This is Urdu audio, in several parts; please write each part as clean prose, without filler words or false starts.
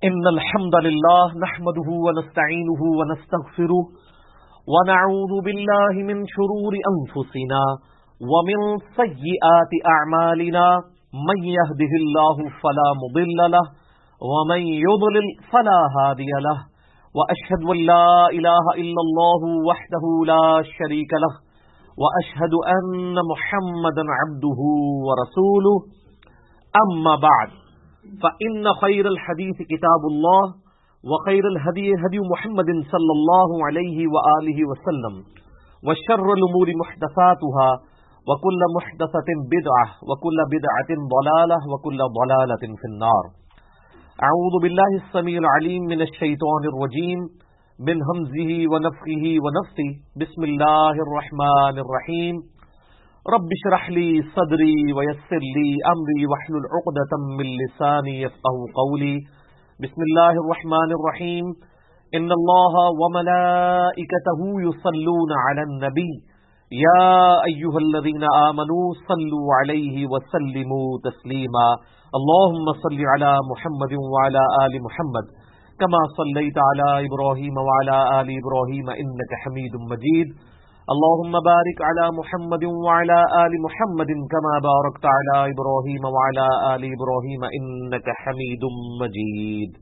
إن الحمد لله نحمده ونستعينه ونستغفره ونعوذ بالله من شرور أنفسنا ومن سيئات أعمالنا من يهده الله فلا مضل له ومن يضلل فلا هادي له وأشهد أن لا إله إلا الله وحده لا شريك له وأشهد أن محمدا عبده ورسوله أما بعد فإن خير الحديث كتاب الله وخير الهدي هدي محمد صلى الله عليه وآله وسلم وشر الأمور محدثاتها وكل محدثة بدعة وكل بدعة ضلالة وكل ضلالة في النار. أعوذ بالله السميع العليم من الشيطان الرجيم من همزه ونفخه ونفثه. بسم الله الرحمن الرحيم. رب اشرح لي صدري ويسر لي امري واحلل عقدة من لساني يفقهوا قولي. بسم الله الرحمن الرحيم. ان الله وملائكته يصلون على النبي يا ايها الذين امنوا صلوا عليه وسلموا تسليما. اللهم صل على محمد وعلى ال محمد كما صليت على ابراهيم وعلى ال ابراهيم انك حميد مجيد. اللهم بارك على محمد وعلى آل محمد كما باركت على إبراهيم وعلى آل إبراهيم إنك حميد مجيد.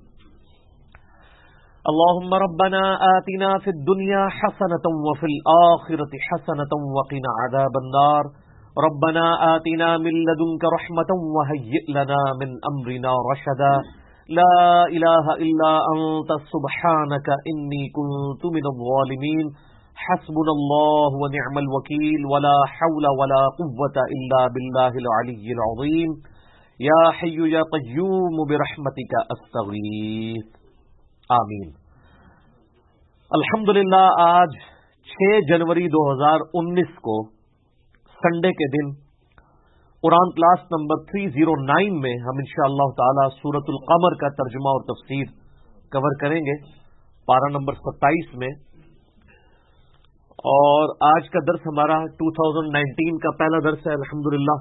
اللهم ربنا آتنا في الدنيا حسنة وفي الآخرة حسنة وقنا عذاب النار. ربنا آتنا من لدنك رحمة وهيئ لنا من أمرنا رشدا. لا إله إلا أنت سبحانك إني كنت من الظالمين. حسبنا الله ونعم الوكيل ولا حول ولا قوة إلا بالله العلي العظيم. يا حي يا قيوم برحمتك أستغيث. آمین. الحمدللہ آج 6 جنوری 2019 کو سنڈے کے دن قرآن کلاس نمبر 309 میں ہم انشاءاللہ تعالی سورۃ القمر کا ترجمہ اور تفسیر کور کریں گے، پارہ نمبر 27 میں. اور آج کا درس ہمارا 2019 کا پہلا درس ہے الحمدللہ.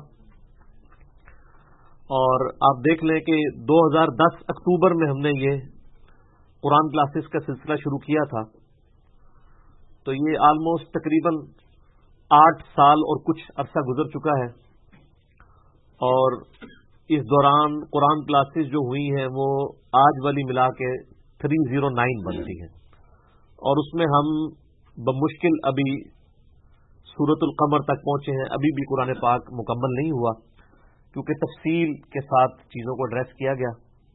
اور آپ دیکھ لیں کہ 2010 اکتوبر میں ہم نے یہ قرآن کلاسز کا سلسلہ شروع کیا تھا، تو یہ آلموسٹ تقریباً 8 سال اور کچھ عرصہ گزر چکا ہے. اور اس دوران قرآن کلاسز جو ہوئی ہیں وہ آج والی ملا کے 309 بنتی ہیں، اور اس میں ہم بمشکل ابھی سورۃ القمر تک پہنچے ہیں. ابھی بھی قرآن پاک مکمل نہیں ہوا کیونکہ تفصیل کے ساتھ چیزوں کو ایڈریس کیا گیا.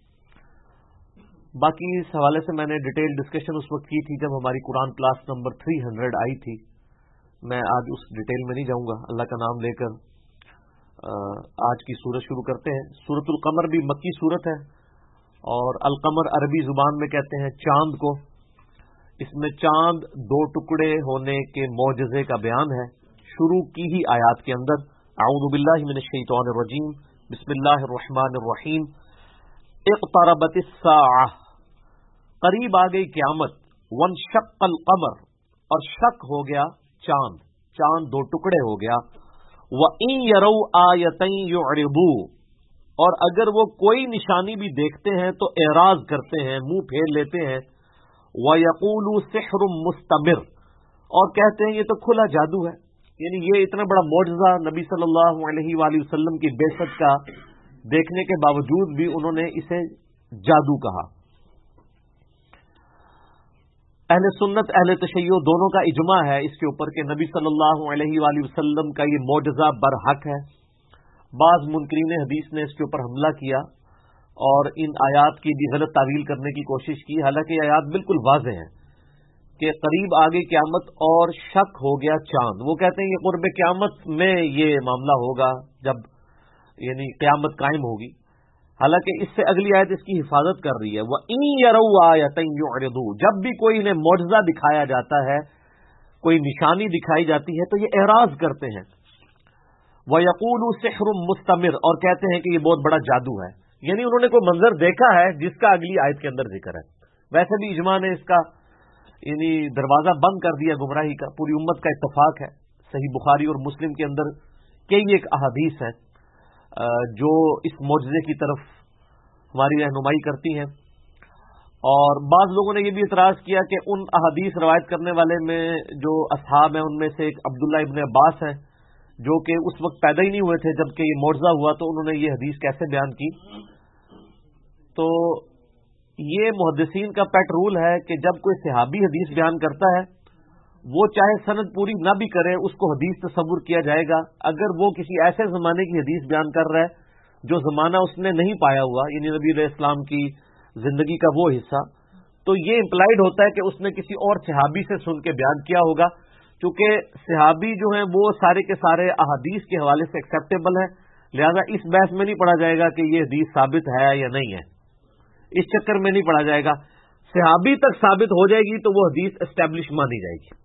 باقی اس حوالے سے میں نے ڈیٹیل ڈسکشن اس وقت کی تھی جب ہماری قرآن کلاس نمبر 300 آئی تھی. میں آج اس ڈیٹیل میں نہیں جاؤں گا. اللہ کا نام لے کر آج کی سورت شروع کرتے ہیں. سورۃ القمر بھی مکی سورت ہے، اور القمر عربی زبان میں کہتے ہیں چاند کو. اس میں چاند 2 ٹکڑے ہونے کے معجزے کا بیان ہے شروع کی ہی آیات کے اندر. اعوذ باللہ من الشیطان الرجیم. بسم اللہ الرحمن الرحیم. اقتربت الساعہ، قریب آ گئی قیامت. وانشق القمر، اور شق ہو گیا چاند، چاند 2 ٹکڑے ہو گیا. وَإِن يَرَوْا آیَةً يُعْرِضُوا، اور اگر وہ کوئی نشانی بھی دیکھتے ہیں تو اعراض کرتے ہیں، منہ پھیر لیتے ہیں. وَيَقُولُوا سِحْرٌ مُسْتَمِرٌ، اور کہتے ہیں یہ تو کھلا جادو ہے. یعنی یہ اتنا بڑا معجزہ نبی صلی اللہ علیہ وآلہ وسلم کی بعثت کا دیکھنے کے باوجود بھی انہوں نے اسے جادو کہا. اہل سنت اہل تشیع دونوں کا اجماع ہے اس کے اوپر کہ نبی صلی اللہ علیہ وآلہ وسلم کا یہ معجزہ برحق ہے. بعض منکرین حدیث نے اس کے اوپر حملہ کیا اور ان آیات کی بھی غلط تعویل کرنے کی کوشش کی، حالانکہ یہ آیات بالکل واضح ہیں کہ قریب آ گئی قیامت اور شک ہو گیا چاند. وہ کہتے ہیں یہ قرب قیامت میں یہ معاملہ ہوگا جب یعنی قیامت قائم ہوگی، حالانکہ اس سے اگلی آیت اس کی حفاظت کر رہی ہے. وَإِن يَرَوْا آیَةً يُعْرِضُوا، جب بھی کوئی انہیں معجزہ دکھایا جاتا ہے، کوئی نشانی دکھائی جاتی ہے تو یہ اعراض کرتے ہیں. وَيَقُولُوا سِحْرٌ مُسْتَمِرٌ، اور کہتے ہیں کہ یہ بہت بڑا جادو ہے. یعنی انہوں نے کوئی منظر دیکھا ہے جس کا اگلی آیت کے اندر ذکر ہے. ویسے بھی اجماع نے اس کا یعنی دروازہ بند کر دیا گمراہی کا، پوری امت کا اتفاق ہے. صحیح بخاری اور مسلم کے اندر کئی ایک احادیث ہیں جو اس معجزے کی طرف ہماری رہنمائی کرتی ہیں. اور بعض لوگوں نے یہ بھی اعتراض کیا کہ ان احادیث روایت کرنے والے میں جو اصحاب ہیں ان میں سے ایک عبداللہ ابن عباس ہیں جو کہ اس وقت پیدا ہی نہیں ہوئے تھے جبکہ یہ معجزہ ہوا، تو انہوں نے یہ حدیث کیسے بیان کی؟ تو یہ محدثین کا پیٹ رول ہے کہ جب کوئی صحابی حدیث بیان کرتا ہے وہ چاہے سند پوری نہ بھی کرے اس کو حدیث تصور کیا جائے گا، اگر وہ کسی ایسے زمانے کی حدیث بیان کر رہا ہے جو زمانہ اس نے نہیں پایا ہوا، یعنی نبی علیہ السلام کی زندگی کا وہ حصہ، تو یہ امپلائڈ ہوتا ہے کہ اس نے کسی اور صحابی سے سن کے بیان کیا ہوگا، چونکہ صحابی جو ہیں وہ سارے کے سارے احادیث کے حوالے سے ایکسیپٹیبل ہیں، لہذا اس بحث میں نہیں پڑھا جائے گا کہ یہ حدیث ثابت ہے یا نہیں ہے، اس چکر میں نہیں پڑھا جائے گا۔ صحابی تک ثابت ہو جائے گی تو وہ حدیث اسٹیبلش مانی جائے گی۔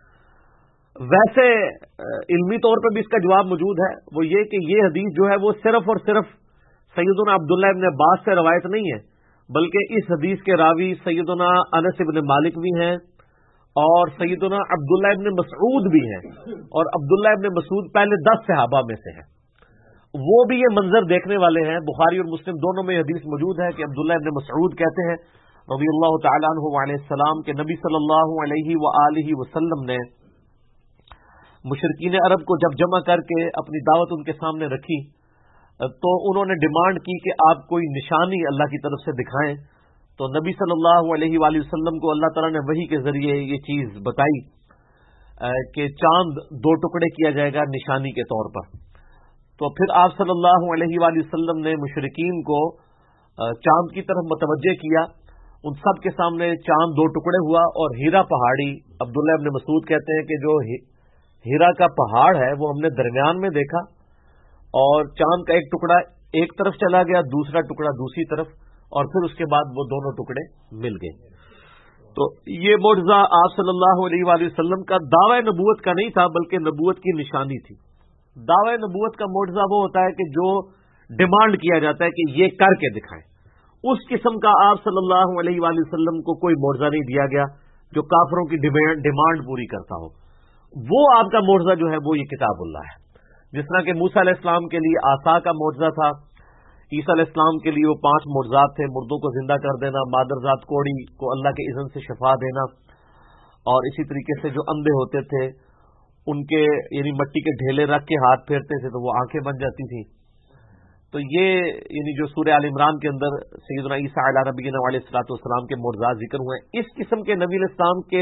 ویسے علمی طور پہ بھی اس کا جواب موجود ہے، وہ یہ کہ یہ حدیث جو ہے وہ صرف اور صرف سیدنا عبداللہ ابن عباس سے روایت نہیں ہے، بلکہ اس حدیث کے راوی سیدنا انس ابن مالک بھی ہیں اور سیدنا عبداللہ ابن مسعود بھی ہیں، اور عبداللہ ابن مسعود پہلے 10 صحابہ میں سے ہیں، وہ بھی یہ منظر دیکھنے والے ہیں۔ بخاری اور مسلم دونوں میں یہ حدیث موجود ہے کہ عبداللہ ابن مسعود کہتے ہیں رضی اللہ تعالیٰ عنہ وعلیہ السلام کہ نبی صلی اللہ علیہ وآلہ وسلم نے مشرکین عرب کو جب جمع کر کے اپنی دعوت ان کے سامنے رکھی تو انہوں نے ڈیمانڈ کی کہ آپ کوئی نشانی اللہ کی طرف سے دکھائیں، تو نبی صلی اللہ علیہ وآلہ وسلم کو اللہ تعالیٰ نے وحی کے ذریعے یہ چیز بتائی کہ چاند 2 ٹکڑے کیا جائے گا نشانی کے طور پر۔ تو پھر آپ صلی اللہ علیہ وآلہ وسلم نے مشرکین کو چاند کی طرف متوجہ کیا، ان سب کے سامنے چاند 2 ٹکڑے ہوا، اور ہیرا پہاڑی، عبداللہ ابن مسعود کہتے ہیں کہ جو ہیرا کا پہاڑ ہے وہ ہم نے درمیان میں دیکھا، اور چاند کا ایک ٹکڑا ایک طرف چلا گیا، دوسرا ٹکڑا دوسری طرف، اور پھر اس کے بعد وہ دونوں ٹکڑے مل گئے۔ تو یہ معجزہ آپ صلی اللہ علیہ وآلہ وسلم کا دعوی نبوت کا نہیں تھا بلکہ نبوت کی نشانی تھی۔ دعوی نبوت کا معجزہ وہ ہوتا ہے کہ جو ڈیمانڈ کیا جاتا ہے کہ یہ کر کے دکھائیں، اس قسم کا آپ صلی اللہ علیہ وآلہ وسلم کو کوئی معجزہ نہیں دیا گیا جو کافروں کی ڈیمانڈ پوری کرتا ہو۔ وہ آپ کا معجزہ جو ہے وہ یہ کتاب اللہ ہے، جس طرح کہ موسیٰ علیہ السلام کے لیے عصا کا معجزہ تھا، عیسیٰ علیہ السلام کے لیے وہ 5 معجزات تھے، مردوں کو زندہ کر دینا، مادرزاد کوڑی کو اللہ کے اذن سے شفا دینا، اور اسی طریقے سے جو اندھے ہوتے تھے ان کے یعنی مٹی کے ڈھیلے رکھ کے ہاتھ پھیرتے تھے تو وہ آنکھیں بن جاتی تھیں۔ تو یہ یعنی جو سورہ آل عمران کے اندر سیدنا عیسیٰ علیہ نبینا علیہ الصلوۃ والسلام کے معجزات ذکر ہوئے ہیں، اس قسم کے نبی علیہ السلام کے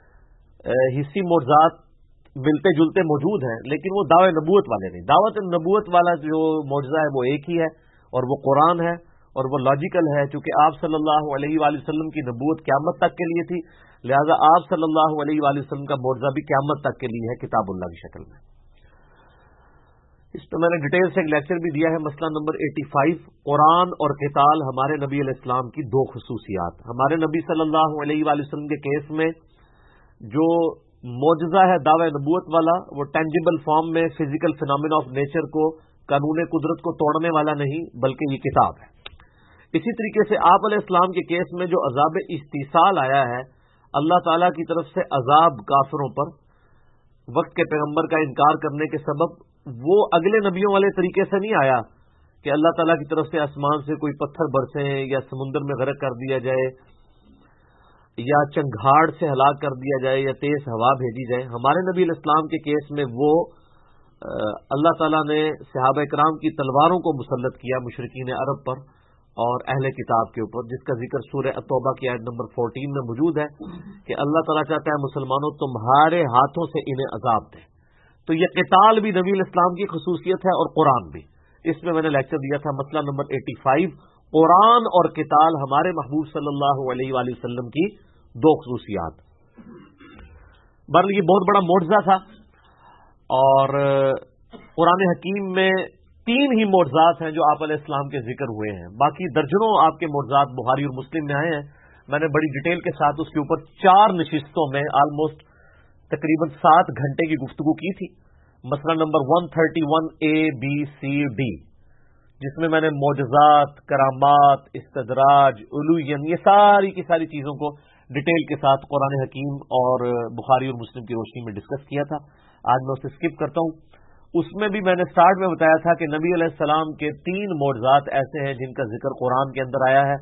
حصی معجزات ملتے جلتے موجود ہیں، لیکن وہ دعوی نبوت والے نہیں۔ دعوت نبوت والا جو معجزہ ہے وہ ایک ہی ہے، اور وہ قرآن ہے، اور وہ لاجیکل ہے، چونکہ آپ صلی اللہ علیہ وآلہ وسلم کی نبوت قیامت تک کے لیے تھی، لہذا آپ صلی اللہ علیہ وآلہ وسلم کا معجزہ بھی قیامت تک کے لیے ہے کتاب اللہ کی شکل میں۔ اس پہ میں نے ڈیٹیل سے ایک لیکچر بھی دیا ہے، مسئلہ نمبر 85، قرآن اور قتال ہمارے نبی علیہ السلام کی 2 خصوصیات۔ ہمارے نبی صلی اللہ علیہ وآلہ وسلم کے کیس میں جو معجزہ ہے دعوی نبوت والا، وہ ٹینجیبل فارم میں فزیکل فینامنا آف نیچر کو، قانون قدرت کو توڑنے والا نہیں، بلکہ یہ کتاب ہے۔ اسی طریقے سے آپ علیہ السلام کے کیس میں جو عذاب استیصال آیا ہے، اللہ تعالیٰ کی طرف سے عذاب کافروں پر وقت کے پیغمبر کا انکار کرنے کے سبب، وہ اگلے نبیوں والے طریقے سے نہیں آیا کہ اللہ تعالیٰ کی طرف سے آسمان سے کوئی پتھر برسیں یا سمندر میں غرق کر دیا جائے یا چنگھاڑ سے ہلاک کر دیا جائے یا تیز ہوا بھیجی جائے۔ ہمارے نبی علیہ السلام کے کیس میں وہ اللہ تعالیٰ نے صحابہ کرام کی تلواروں کو مسلط کیا مشرکین عرب پر اور اہل کتاب کے اوپر، جس کا ذکر سورہ التوبہ کی آیت نمبر 14 میں موجود ہے کہ اللہ تعالیٰ چاہتا ہے مسلمانوں تمہارے ہاتھوں سے انہیں عذاب دے۔ تو یہ قتال بھی نبی علیہ السلام کی خصوصیت ہے اور قرآن بھی۔ اس میں نے لیکچر دیا تھا، مسئلہ نمبر 85، قرآن اور قتال ہمارے محبوب صلی اللہ علیہ وآلہ وسلم کی 2 خصوصیات۔ بہرحال یہ بہت بڑا معجزہ تھا، اور قرآن حکیم میں 3 ہی معجزات ہیں جو آپ علیہ السلام کے ذکر ہوئے ہیں، باقی درجنوں آپ کے معجزات بخاری اور مسلم میں آئے ہیں۔ میں نے بڑی ڈیٹیل کے ساتھ اس کے اوپر 4 نشستوں میں آلموسٹ تقریباً 7 گھنٹے کی گفتگو کی تھی۔ مسئلہ number 131A B C D، جس میں نے معجزات، کرامات، استدراج، علوین، یہ ساری کی ساری چیزوں کو ڈیٹیل کے ساتھ قرآن حکیم اور بخاری اور مسلم کی روشنی میں ڈسکس کیا تھا۔ آج میں اسے اسکپ کرتا ہوں۔ اس میں بھی میں نے سٹارٹ میں بتایا تھا کہ نبی علیہ السلام کے 3 معجزات ایسے ہیں جن کا ذکر قرآن کے اندر آیا ہے،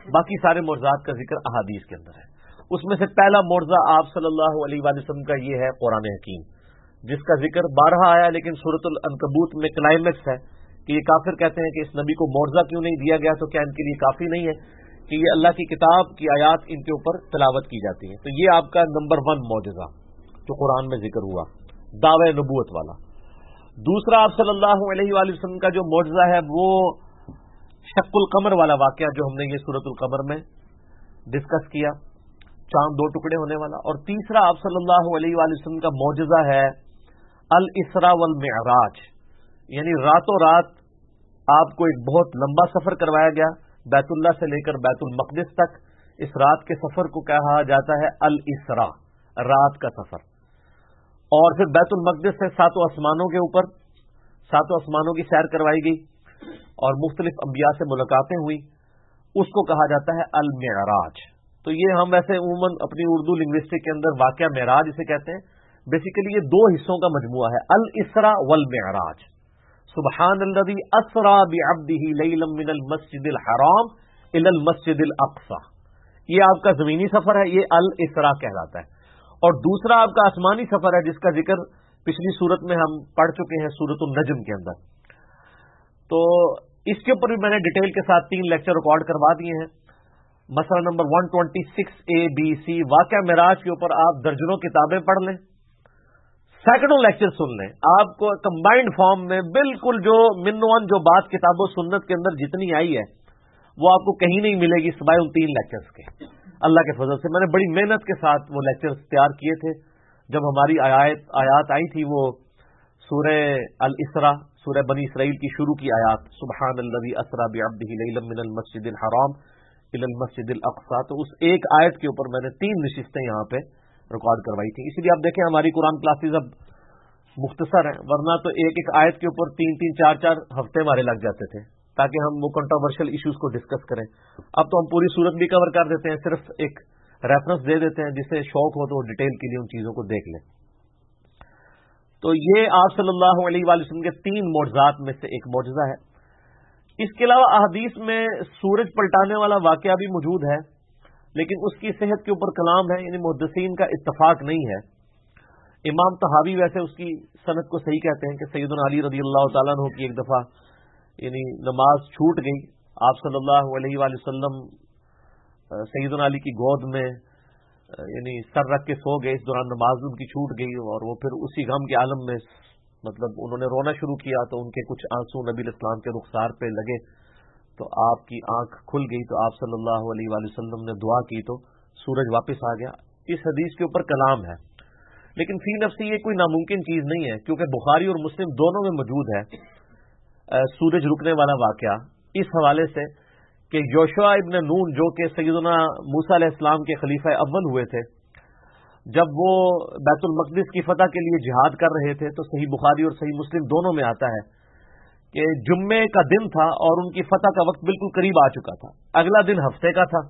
باقی سارے معجزات کا ذکر احادیث کے اندر ہے۔ اس میں سے پہلا معجزہ آپ صلی اللہ علیہ وآلہ وسلم کا یہ ہے قرآن حکیم، جس کا ذکر بارہا آیا، لیکن سورۃ العنکبوت میں کلائمیکس ہے کہ یہ کافر کہتے ہیں کہ اس نبی کو معجزہ کیوں نہیں دیا گیا، تو کیا ان کے لیے کافی نہیں ہے کہ یہ اللہ کی کتاب کی آیات ان کے اوپر تلاوت کی جاتی ہیں؟ تو یہ آپ کا نمبر 1 معجزہ جو قرآن میں ذکر ہوا، دعوی نبوت والا۔ دوسرا آپ صلی اللہ علیہ وآلہ وسلم کا جو معجزہ ہے وہ شق القمر والا واقعہ، جو ہم نے یہ سورۃ القمر میں ڈسکس کیا، چاند 2 ٹکڑے ہونے والا۔ اور تیسرا آپ صلی اللہ علیہ وآلہ وسلم کا معجزہ ہے الاسراء والمعراج، یعنی راتوں رات آپ کو ایک بہت لمبا سفر کروایا گیا بیت اللہ سے لے کر بیت المقدس تک۔ اس رات کے سفر کو کہا جاتا ہے الاسراء، رات کا سفر۔ اور پھر بیت المقدس سے 7 آسمانوں کے اوپر 7 آسمانوں کی سیر کروائی گئی اور مختلف انبیاء سے ملاقاتیں ہوئی، اس کو کہا جاتا ہے المعراج۔ تو یہ ہم ویسے عموماً اپنی اردو لنگوسٹک کے اندر واقعہ معراج اسے کہتے ہیں۔ بیسیکلی یہ 2 حصوں کا مجموعہ ہے، الاسراء والمعراج۔ سبحان الذی اسری بعبدہ لیلا من المسجد الحرام الی المسجد الاقصی، یہ آپ کا زمینی سفر ہے، یہ الاسراء کہلاتا ہے۔ اور دوسرا آپ کا آسمانی سفر ہے، جس کا ذکر پچھلی سورت میں ہم پڑھ چکے ہیں، سورۃ النجم کے اندر۔ تو اس کے اوپر بھی میں نے ڈیٹیل کے ساتھ 3 لیکچر ریکارڈ کروا دیے ہیں۔ مسئلہ نمبر 126 واقعہ معراج کے اوپر آپ درجنوں کتابیں پڑھ لیں، سینکڑوں لیکچر سن لیں، آپ کو کمبائنڈ فارم میں بالکل جو من جو بات کتاب و سنت کے اندر جتنی آئی ہے وہ آپ کو کہیں نہیں ملے گی سوائے ان 3 لیکچرز کے۔ اللہ کے فضل سے میں نے بڑی محنت کے ساتھ وہ لیکچرز تیار کیے تھے۔ جب ہماری آیات آئی تھی وہ سورہ الاسراء، سورہ بنی اسرائیل کی شروع کی آیات، سبحان الذی اسری بعبدہ لیلا من المسجد الحرام الی المسجد الاقصی، تو اس ایک آیت کے اوپر میں نے 3 نشستیں یہاں پہ ریکارڈ کروائی تھی۔ اسی لیے آپ دیکھیں ہماری قرآن کلاسز اب مختصر ہیں، ورنہ تو ایک ایک آیت کے اوپر 3 4 ہفتے ہمارے لگ جاتے تھے تاکہ ہم وہ کنٹروورشل ایشوز کو ڈسکس کریں۔ اب تو ہم پوری صورت بھی کور کر دیتے ہیں، صرف ایک ریفرنس دے دیتے ہیں، جسے شوق ہو تو وہ ڈیٹیل کے لیے ان چیزوں کو دیکھ لیں۔ تو یہ آپ صلی اللہ علیہ وآلہ وسلم کے 3 معجزات میں سے ایک معجزہ ہے۔ اس کے علاوہ احادیث میں سورج پلٹانے والا واقعہ بھی موجود ہے، لیکن اس کی صحت کے اوپر کلام ہے، یعنی محدثین کا اتفاق نہیں ہے۔ امام طحاوی ویسے اس کی سند کو صحیح کہتے ہیں کہ سیدنا علی رضی اللہ تعالیٰ عنہ کی ایک دفعہ یعنی نماز چھوٹ گئی، آپ صلی اللہ علیہ وآلہ وسلم سیدنا علی کی گود میں یعنی سر رکھ کے سو گئے، اس دوران نماز ان کی چھوٹ گئی، اور وہ پھر اسی غم کے عالم میں مطلب انہوں نے رونا شروع کیا، تو ان کے کچھ آنسو نبی علیہ السلام کے رخسار پہ لگے، تو آپ کی آنکھ کھل گئی، تو آپ صلی اللہ علیہ وآلہ وسلم نے دعا کی تو سورج واپس آ گیا۔ اس حدیث کے اوپر کلام ہے، لیکن فی نفسی یہ کوئی ناممکن چیز نہیں ہے، کیونکہ بخاری اور مسلم دونوں میں موجود ہے سورج رکنے والا واقعہ، اس حوالے سے کہ یوشع ابن نون جو کہ سیدنا موسیٰ علیہ السلام کے خلیفہ اول ہوئے تھے، جب وہ بیت المقدس کی فتح کے لیے جہاد کر رہے تھے، تو صحیح بخاری اور صحیح مسلم دونوں میں آتا ہے کہ جمعے کا دن تھا اور ان کی فتح کا وقت بالکل قریب آ چکا تھا، اگلا دن ہفتے کا تھا،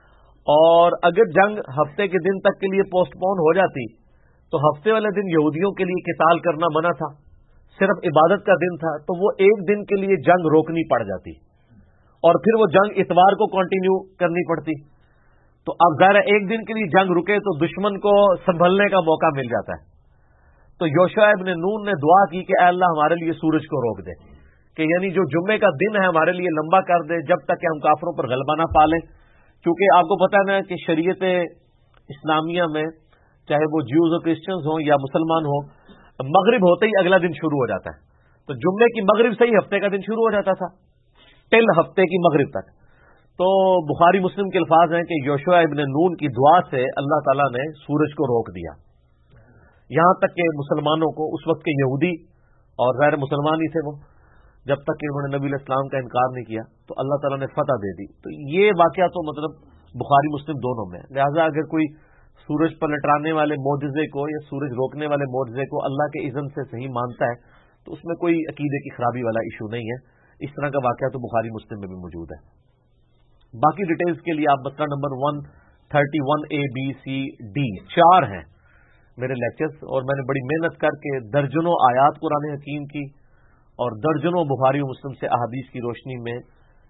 اور اگر جنگ ہفتے کے دن تک کے لیے پوسٹ پون ہو جاتی تو ہفتے والے دن یہودیوں کے لیے قتال کرنا منع تھا، صرف عبادت کا دن تھا، تو وہ ایک دن کے لیے جنگ روکنی پڑ جاتی اور پھر وہ جنگ اتوار کو کنٹینیو کرنی پڑتی۔ تو اب ظاہر ایک دن کے لیے جنگ رکے تو دشمن کو سنبھلنے کا موقع مل جاتا ہے۔ تو یوشع ابن نون نے دعا کی کہ اے اللہ ہمارے لیے سورج کو روک دے، کہ یعنی جو جمعے کا دن ہے ہمارے لیے لمبا کر دے، جب تک کہ ہم کافروں پر غلبہ نہ پا لیں، کیونکہ آپ کو پتہ ہے نا کہ شریعت اسلامیہ میں چاہے وہ جیوز اور کرسچنز ہوں یا مسلمان ہوں، مغرب ہوتے ہی اگلا دن شروع ہو جاتا ہے، تو جمعے کی مغرب سے ہی ہفتے کا دن شروع ہو جاتا تھا ٹل ہفتے کی مغرب تک۔ تو بخاری مسلم کے الفاظ ہیں کہ یوشع ابن نون کی دعا سے اللہ تعالیٰ نے سورج کو روک دیا، یہاں تک کہ مسلمانوں کو، اس وقت کے یہودی اور غیر مسلمان ہی تھے وہ، جب تک کہ انہوں نے نبی علیہ السلام کا انکار نہیں کیا تو اللہ تعالیٰ نے فتح دے دی۔ تو یہ واقعہ تو مطلب بخاری مسلم دونوں میں، لہٰذا اگر کوئی سورج پلٹانے والے معجزے کو یا سورج روکنے والے معجزے کو اللہ کے اذن سے صحیح مانتا ہے تو اس میں کوئی عقیدے کی خرابی والا ایشو نہیں ہے۔ اس طرح کا واقعہ تو بخاری مسلم میں بھی موجود ہے۔ باقی ڈیٹیلز کے لیے آپ مسئلہ number 131 A B C D 4 ہیں میرے لیکچرز، اور میں نے بڑی محنت کر کے درجنوں آیات قرآن حکیم کی اور درجنوں بخاری و مسلم سے احادیث کی روشنی میں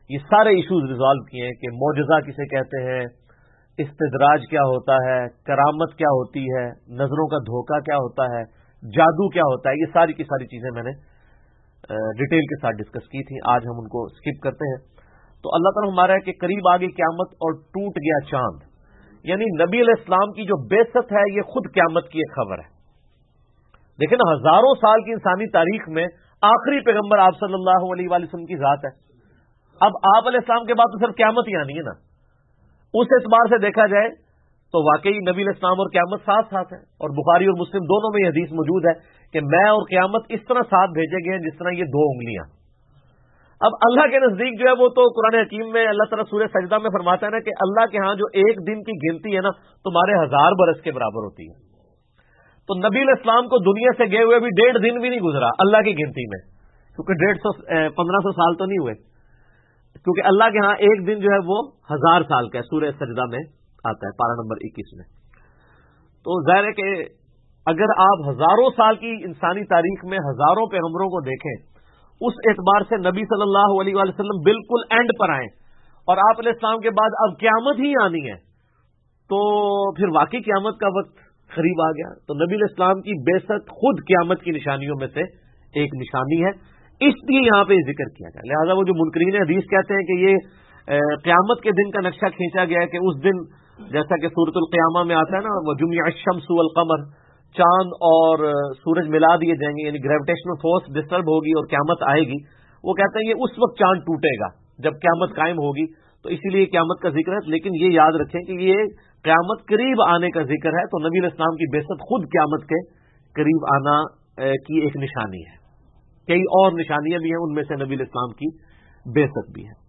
یہ سارے ایشوز ریزالو کیے ہیں کہ معجزہ کسے کہتے ہیں، استدراج کیا ہوتا ہے، کرامت کیا ہوتی ہے، نظروں کا دھوکہ کیا ہوتا ہے، جادو کیا ہوتا ہے. یہ ساری کی ساری چیزیں میں نے ڈیٹیل کے ساتھ ڈسکس کی تھیں. آج ہم ان کو اسکپ کرتے ہیں. تو اللہ تعالیٰ ہمارا ہے کہ قریب آ گئی قیامت اور ٹوٹ گیا چاند، یعنی نبی علیہ السلام کی جو بعثت ہے یہ خود قیامت کی ایک خبر ہے. دیکھیں نا، ہزاروں سال کی انسانی تاریخ میں آخری پیغمبر آپ صلی اللہ علیہ وآلہ وسلم کی ذات ہے. اب آپ علیہ السلام کے بعد تو صرف قیامت ہی آنی ہے نا. اس اعتبار سے دیکھا جائے تو واقعی نبی علیہ السلام اور قیامت ساتھ ساتھ ہے، اور بخاری اور مسلم دونوں میں یہ حدیث موجود ہے کہ میں اور قیامت اس طرح ساتھ بھیجے گئے ہیں جس طرح یہ دو انگلیاں. اب اللہ کے نزدیک جو ہے وہ تو قرآن حکیم میں اللہ تعالیٰ سورہ سجدہ میں فرماتا ہے نا کہ اللہ کے ہاں جو ایک دن کی گنتی ہے نا تمہارے 1000 برس کے برابر ہوتی ہے. تو نبی علیہ السلام کو دنیا سے گئے ہوئے بھی 1.5 دن بھی نہیں گزرا اللہ کی گنتی میں، کیونکہ 1500 سال تو نہیں ہوئے، کیونکہ اللہ کے ہاں ایک دن جو ہے وہ 1000 سال کا ہے. سورہ سجدہ میں آتا ہے پارہ نمبر 21 میں. تو ظاہر ہے کہ اگر آپ ہزاروں سال کی انسانی تاریخ میں ہزاروں پیغمبروں کو دیکھیں، اس اعتبار سے نبی صلی اللہ علیہ وآلہ وسلم بالکل اینڈ پر آئیں اور آپ علیہ السلام کے بعد اب قیامت ہی آنی ہے، تو پھر واقعی قیامت کا وقت قریب آ گیا. تو نبی علیہ السلام کی بعثت خود قیامت کی نشانیوں میں سے ایک نشانی ہے، اس لیے یہاں پہ ذکر کیا گیا. لہذا وہ جو منکرین حدیث کہتے ہیں کہ یہ قیامت کے دن کا نقشہ کھینچا گیا ہے کہ اس دن جیسا کہ سورۃ القیامہ میں آتا ہے نا، وہ جمع الشمس والقمر، چاند اور سورج ملا دیے جائیں گے، یعنی گریویٹیشنل فورس ڈسٹرب ہوگی اور قیامت آئے گی. وہ کہتے ہیں یہ اس وقت چاند ٹوٹے گا جب قیامت قائم ہوگی، تو اسی لیے قیامت کا ذکر ہے. لیکن یہ یاد رکھیں کہ یہ قیامت قریب آنے کا ذکر ہے، تو نبی علیہ السلام کی بعثت خود قیامت کے قریب آنا کی ایک نشانی ہے. کئی اور نشانیاں بھی ہیں، ان میں سے نبی علیہ السلام کی بعثت بھی ہے.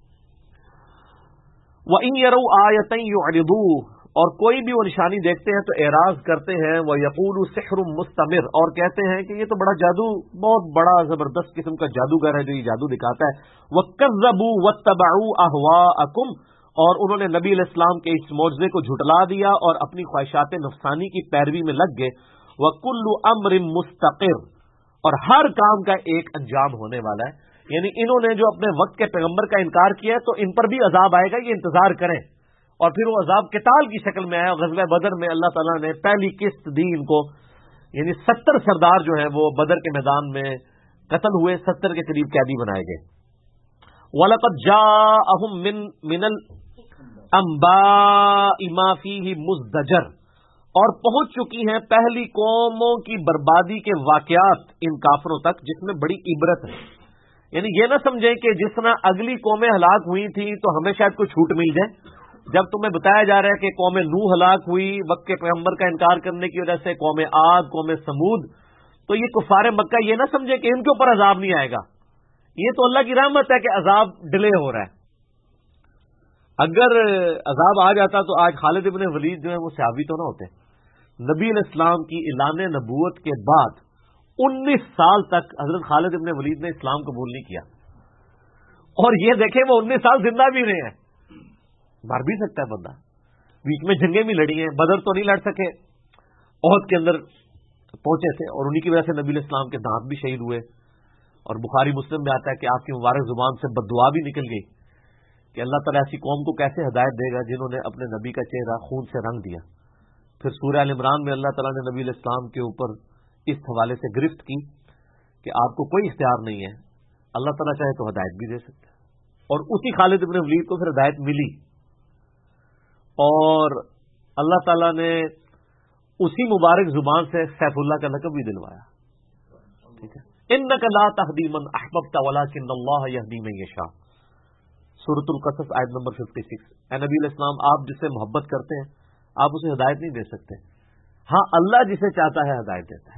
وَإِن يَرَوْا آيَةً يُعْرِضُوا، اور کوئی بھی وہ نشانی دیکھتے ہیں تو اعراض کرتے ہیں. وَيَقُولُوا سِحْرٌ مُسْتَمِرٌ، اور کہتے ہیں کہ یہ تو بڑا جادو، بہت بڑا زبردست قسم کا جادوگر ہے جو یہ جادو دکھاتا ہے. وَكَذَّبُوا وَاتَّبَعُوا أَهْوَاءَهُمْ، اور انہوں نے نبی علیہ السلام کے اس معجزے کو جھٹلا دیا اور اپنی خواہشات نفسانی کی پیروی میں لگ گئے. وَكُلُّ أَمْرٍ مُسْتَقِرٌ، اور ہر کام کا ایک انجام ہونے والا ہے. یعنی انہوں نے جو اپنے وقت کے پیغمبر کا انکار کیا تو ان پر بھی عذاب آئے گا، یہ انتظار کریں. اور پھر وہ عذاب قتال کی شکل میں آیا. غزوہ بدر میں اللہ تعالیٰ نے پہلی قسط دی ان کو، یعنی 70 سردار جو ہیں وہ بدر کے میدان میں قتل ہوئے، 70 کے قریب قیدی بنائے گئے. وَلَقَدْ جَاءَهُم مِّنَ الْأَنبَاءِ مَا فِيهِ مُزْدَجَرٌ، اور پہنچ چکی ہیں پہلی قوموں کی بربادی کے واقعات ان کافروں تک جس میں بڑی عبرت ہے. یعنی یہ نہ سمجھیں کہ جس طرح اگلی قومیں ہلاک ہوئی تھیں تو ہمیں شاید کوئی چھوٹ مل جائے. جب تمہیں بتایا جا رہا ہے کہ قوم نوح ہلاک ہوئی وقت کے پیغمبر کا انکار کرنے کی وجہ سے، قوم عاد، قوم سمود، تو یہ کفار مکہ یہ نہ سمجھے کہ ان کے اوپر عذاب نہیں آئے گا. یہ تو اللہ کی رحمت ہے کہ عذاب ڈیلے ہو رہا ہے. اگر عذاب آ جاتا تو آج خالد ابن ولید جو ہے وہ صحابی تو نہ ہوتے. نبی علیہ السلام کی اعلان نبوت کے بعد 19 سال تک حضرت خالد ابن ولید نے اسلام قبول نہیں کیا، اور یہ دیکھیں وہ 19 سال زندہ بھی رہے ہیں. مر بھی سکتا ہے بندہ، بیچ میں جنگیں بھی لڑی ہیں. بدر تو نہیں لڑ سکے، احد کے اندر پہنچے تھے اور انہی کی وجہ سے نبی علیہ السلام کے دانت بھی شہید ہوئے. اور بخاری مسلم میں آتا ہے کہ آپ کی مبارک زبان سے بددعا بھی نکل گئی کہ اللہ تعالیٰ ایسی قوم کو کیسے ہدایت دے گا جنہوں نے اپنے نبی کا چہرہ خون سے رنگ دیا. پھر سورہ ال عمران میں اللہ تعالیٰ نے نبی علیہ السلام کے اوپر اس حوالے سے گرفت کی کہ آپ کو کوئی اختیار نہیں ہے، اللہ تعالیٰ چاہے تو ہدایت بھی دے سکتا ہے. اور اسی خالد ابن ولید کو پھر ہدایت ملی اور اللہ تعالیٰ نے اسی مبارک زبان سے سیف اللہ کا لقب بھی دلوایا. ٹھیک ہے، انک لا تہدی من احببت ولکن اللہ یہدی من یشاء، سورۃ القصص آیت نمبر 56. اے نبی علیہ السلام، آپ جس سے محبت کرتے ہیں آپ اسے ہدایت نہیں دے سکتے، ہاں اللہ جسے چاہتا ہے ہدایت دیتا ہے.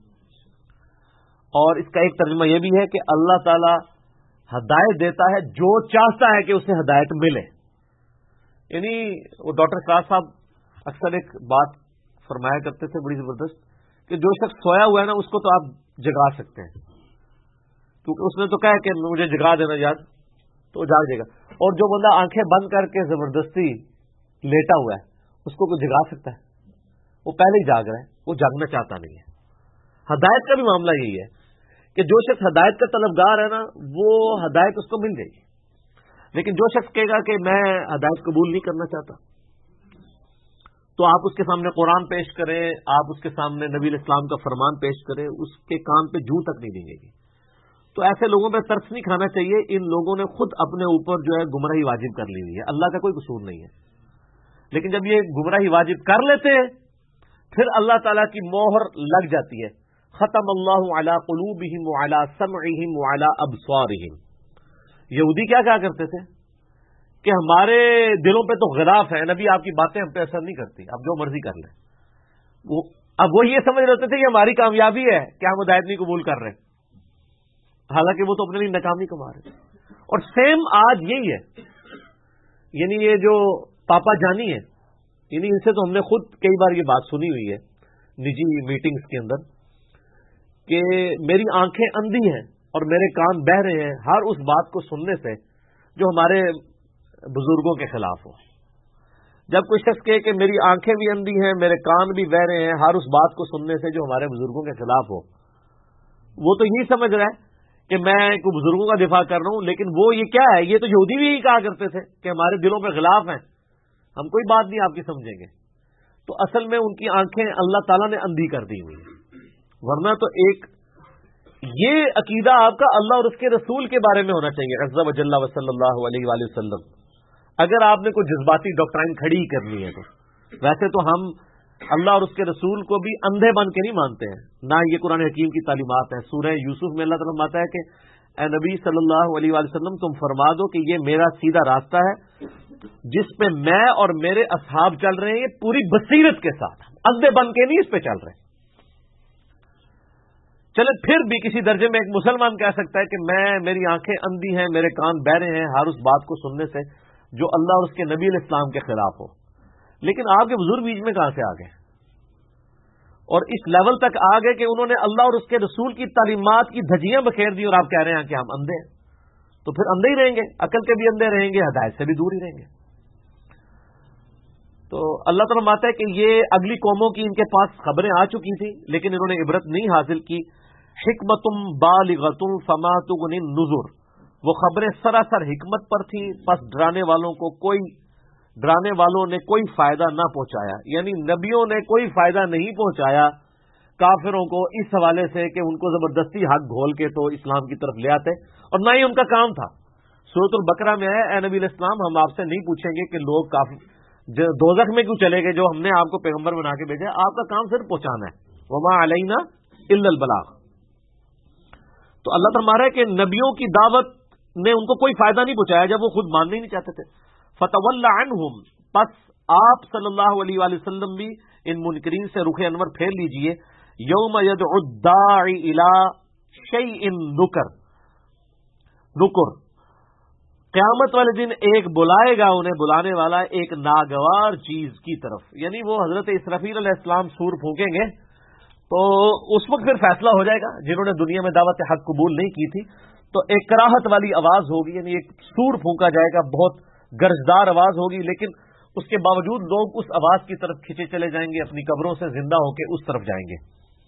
اور اس کا ایک ترجمہ یہ بھی ہے کہ اللہ تعالی ہدایت دیتا ہے جو چاہتا ہے کہ اسے ہدایت ملے. یعنی وہ ڈاکٹر قاص صاحب اکثر ایک بات فرمایا کرتے تھے بڑی زبردست کہ جو شخص سویا ہوا ہے نا اس کو تو آپ جگا سکتے ہیں، کیونکہ اس نے تو کہا کہ مجھے جگا دینا یاد، تو جاگ جائے گا. اور جو بندہ آنکھیں بند کر کے زبردستی لیٹا ہوا ہے اس کو کوئی جگا سکتا ہے؟ وہ پہلے ہی جاگ رہا ہے، وہ جاگنا چاہتا نہیں ہے. ہدایت کا بھی معاملہ یہی ہے کہ جو شخص ہدایت کا طلبگار ہے نا وہ ہدایت اس کو مل جائے گی. لیکن جو شخص کہے گا کہ میں ہدایت قبول نہیں کرنا چاہتا، تو آپ اس کے سامنے قرآن پیش کریں، آپ اس کے سامنے نبی الاسلام کا فرمان پیش کریں، اس کے کان پہ جوں تک نہیں دیں گے. تو ایسے لوگوں پہ ترس نہیں کھانا چاہیے. ان لوگوں نے خود اپنے اوپر جو ہے گمراہی واجب کر لی ہوئی ہے، اللہ کا کوئی قصور نہیں ہے. لیکن جب یہ گمراہی واجب کر لیتے ہیں پھر اللہ تعالیٰ کی مہر لگ جاتی ہے. ختم اللہ علی قلوبہم وعلی سمعہم وعلی ابصارہم. یہودی کیا کہا کرتے تھے کہ ہمارے دلوں پہ تو غلاف ہے، نبی آپ کی باتیں ہم پہ اثر نہیں کرتی، آپ جو مرضی کر لیں. اب وہ یہ سمجھ رہتے تھے کہ ہماری کامیابی ہے کہ ہم ہدایت نہیں قبول کر رہے، حالانکہ وہ تو اپنے لیے ناکامی کما رہے. اور سیم آج یہی ہے. یعنی یہ جو پاپا جانی ہے، یعنی ان سے تو ہم نے خود کئی بار یہ بات سنی ہوئی ہے نجی میٹنگز کے اندر کہ میری آنکھیں اندھی ہیں اور میرے کان بہہ رہے ہیں ہر اس بات کو سننے سے جو ہمارے بزرگوں کے خلاف ہو. جب کوئی شخص کہے کہ میری آنکھیں بھی اندھی ہیں، میرے کان بھی بہہ رہے ہیں ہر اس بات کو سننے سے جو ہمارے بزرگوں کے خلاف ہو، وہ تو یہی سمجھ رہا ہے کہ میں کوئی بزرگوں کا دفاع کر رہا ہوں. لیکن وہ یہ کیا ہے، یہ تو یہودی بھی یہی کہا کرتے تھے کہ ہمارے دلوں پہ غلاف ہیں، ہم کوئی بات نہیں آپ کی سمجھیں گے. تو اصل میں ان کی آنکھیں اللہ تعالیٰ نے اندھی کر دی ہوئی. ورنہ تو ایک یہ عقیدہ آپ کا اللہ اور اس کے رسول کے بارے میں ہونا چاہیے عز و جل و صلی اللہ علیہ وآلہ وسلم. اگر آپ نے کوئی جذباتی ڈاکٹرائن کھڑی کرنی ہے تو ویسے تو ہم اللہ اور اس کے رسول کو بھی اندھے بن کے نہیں مانتے ہیں، نہ یہ قرآن حکیم کی تعلیمات ہیں. سورہ یوسف میں اللہ تعالیٰ فرماتا ہے کہ اے نبی صلی اللہ علیہ وآلہ وسلم تم فرما دو کہ یہ میرا سیدھا راستہ ہے جس پہ میں اور میرے اصحاب چل رہے ہیں، یہ پوری بصیرت کے ساتھ، اندھے بن کے نہیں اس پہ چل رہے. چلے پھر بھی کسی درجے میں ایک مسلمان کہہ سکتا ہے کہ میری آنکھیں اندھی ہیں، میرے کان بہرے ہیں ہر اس بات کو سننے سے جو اللہ اور اس کے نبی علیہ السلام کے خلاف ہو. لیکن آپ کے بزرگ بیچ میں کہاں سے آ گئے اور اس لیول تک آ گئے کہ انہوں نے اللہ اور اس کے رسول کی تعلیمات کی دھجیاں بکھیر دی اور آپ کہہ رہے ہیں کہ ہم اندھے ہیں. تو پھر اندھے ہی رہیں گے، عقل کے بھی اندھے رہیں گے، ہدایت سے بھی دور ہی رہیں گے. تو اللہ تعالیٰ فرماتا ہے کہ یہ اگلی قوموں کی ان کے پاس خبریں آ چکی تھی لیکن انہوں نے عبرت نہیں حاصل کی. حکمتم بالغۃ فما تغنی النذر. وہ خبریں سراسر حکمت پر تھیں، پس ڈرانے والوں نے کوئی فائدہ نہ پہنچایا. یعنی نبیوں نے کوئی فائدہ نہیں پہنچایا کافروں کو اس حوالے سے کہ ان کو زبردستی حق گھول کے تو اسلام کی طرف لے آتے، اور نہ ہی ان کا کام تھا. سورۃ البقرہ میں ہے اے نبی الاسلام ہم آپ سے نہیں پوچھیں گے کہ لوگ دوزخ میں کیوں چلے گئے جو ہم نے آپ کو پیغمبر بنا کے بھیجا، آپ کا کام صرف پہنچانا ہے. وما علینا الا البلاغ. تو اللہ فرما رہا ہے کہ نبیوں کی دعوت نے ان کو کوئی فائدہ نہیں پہنچایا جب وہ خود ماننے ہی نہیں چاہتے تھے. فتول عنہم، پس آپ صلی اللہ علیہ وآلہ وسلم بھی ان منکرین سے رخ انور پھیر لیجئے. یوم یدعو الداعی الی شیء نکر. قیامت والے دن ایک بلائے گا انہیں بلانے والا ایک ناگوار چیز کی طرف. یعنی وہ حضرت اسرافیل علیہ السلام سور پھونکیں گے تو اس وقت پھر فیصلہ ہو جائے گا. جنہوں نے دنیا میں دعوت حق قبول نہیں کی تھی تو ایک کراہت والی آواز ہوگی، یعنی ایک سور پھونکا جائے گا، بہت گرجدار آواز ہوگی، لیکن اس کے باوجود لوگ اس آواز کی طرف کھینچے چلے جائیں گے، اپنی قبروں سے زندہ ہو کے اس طرف جائیں گے.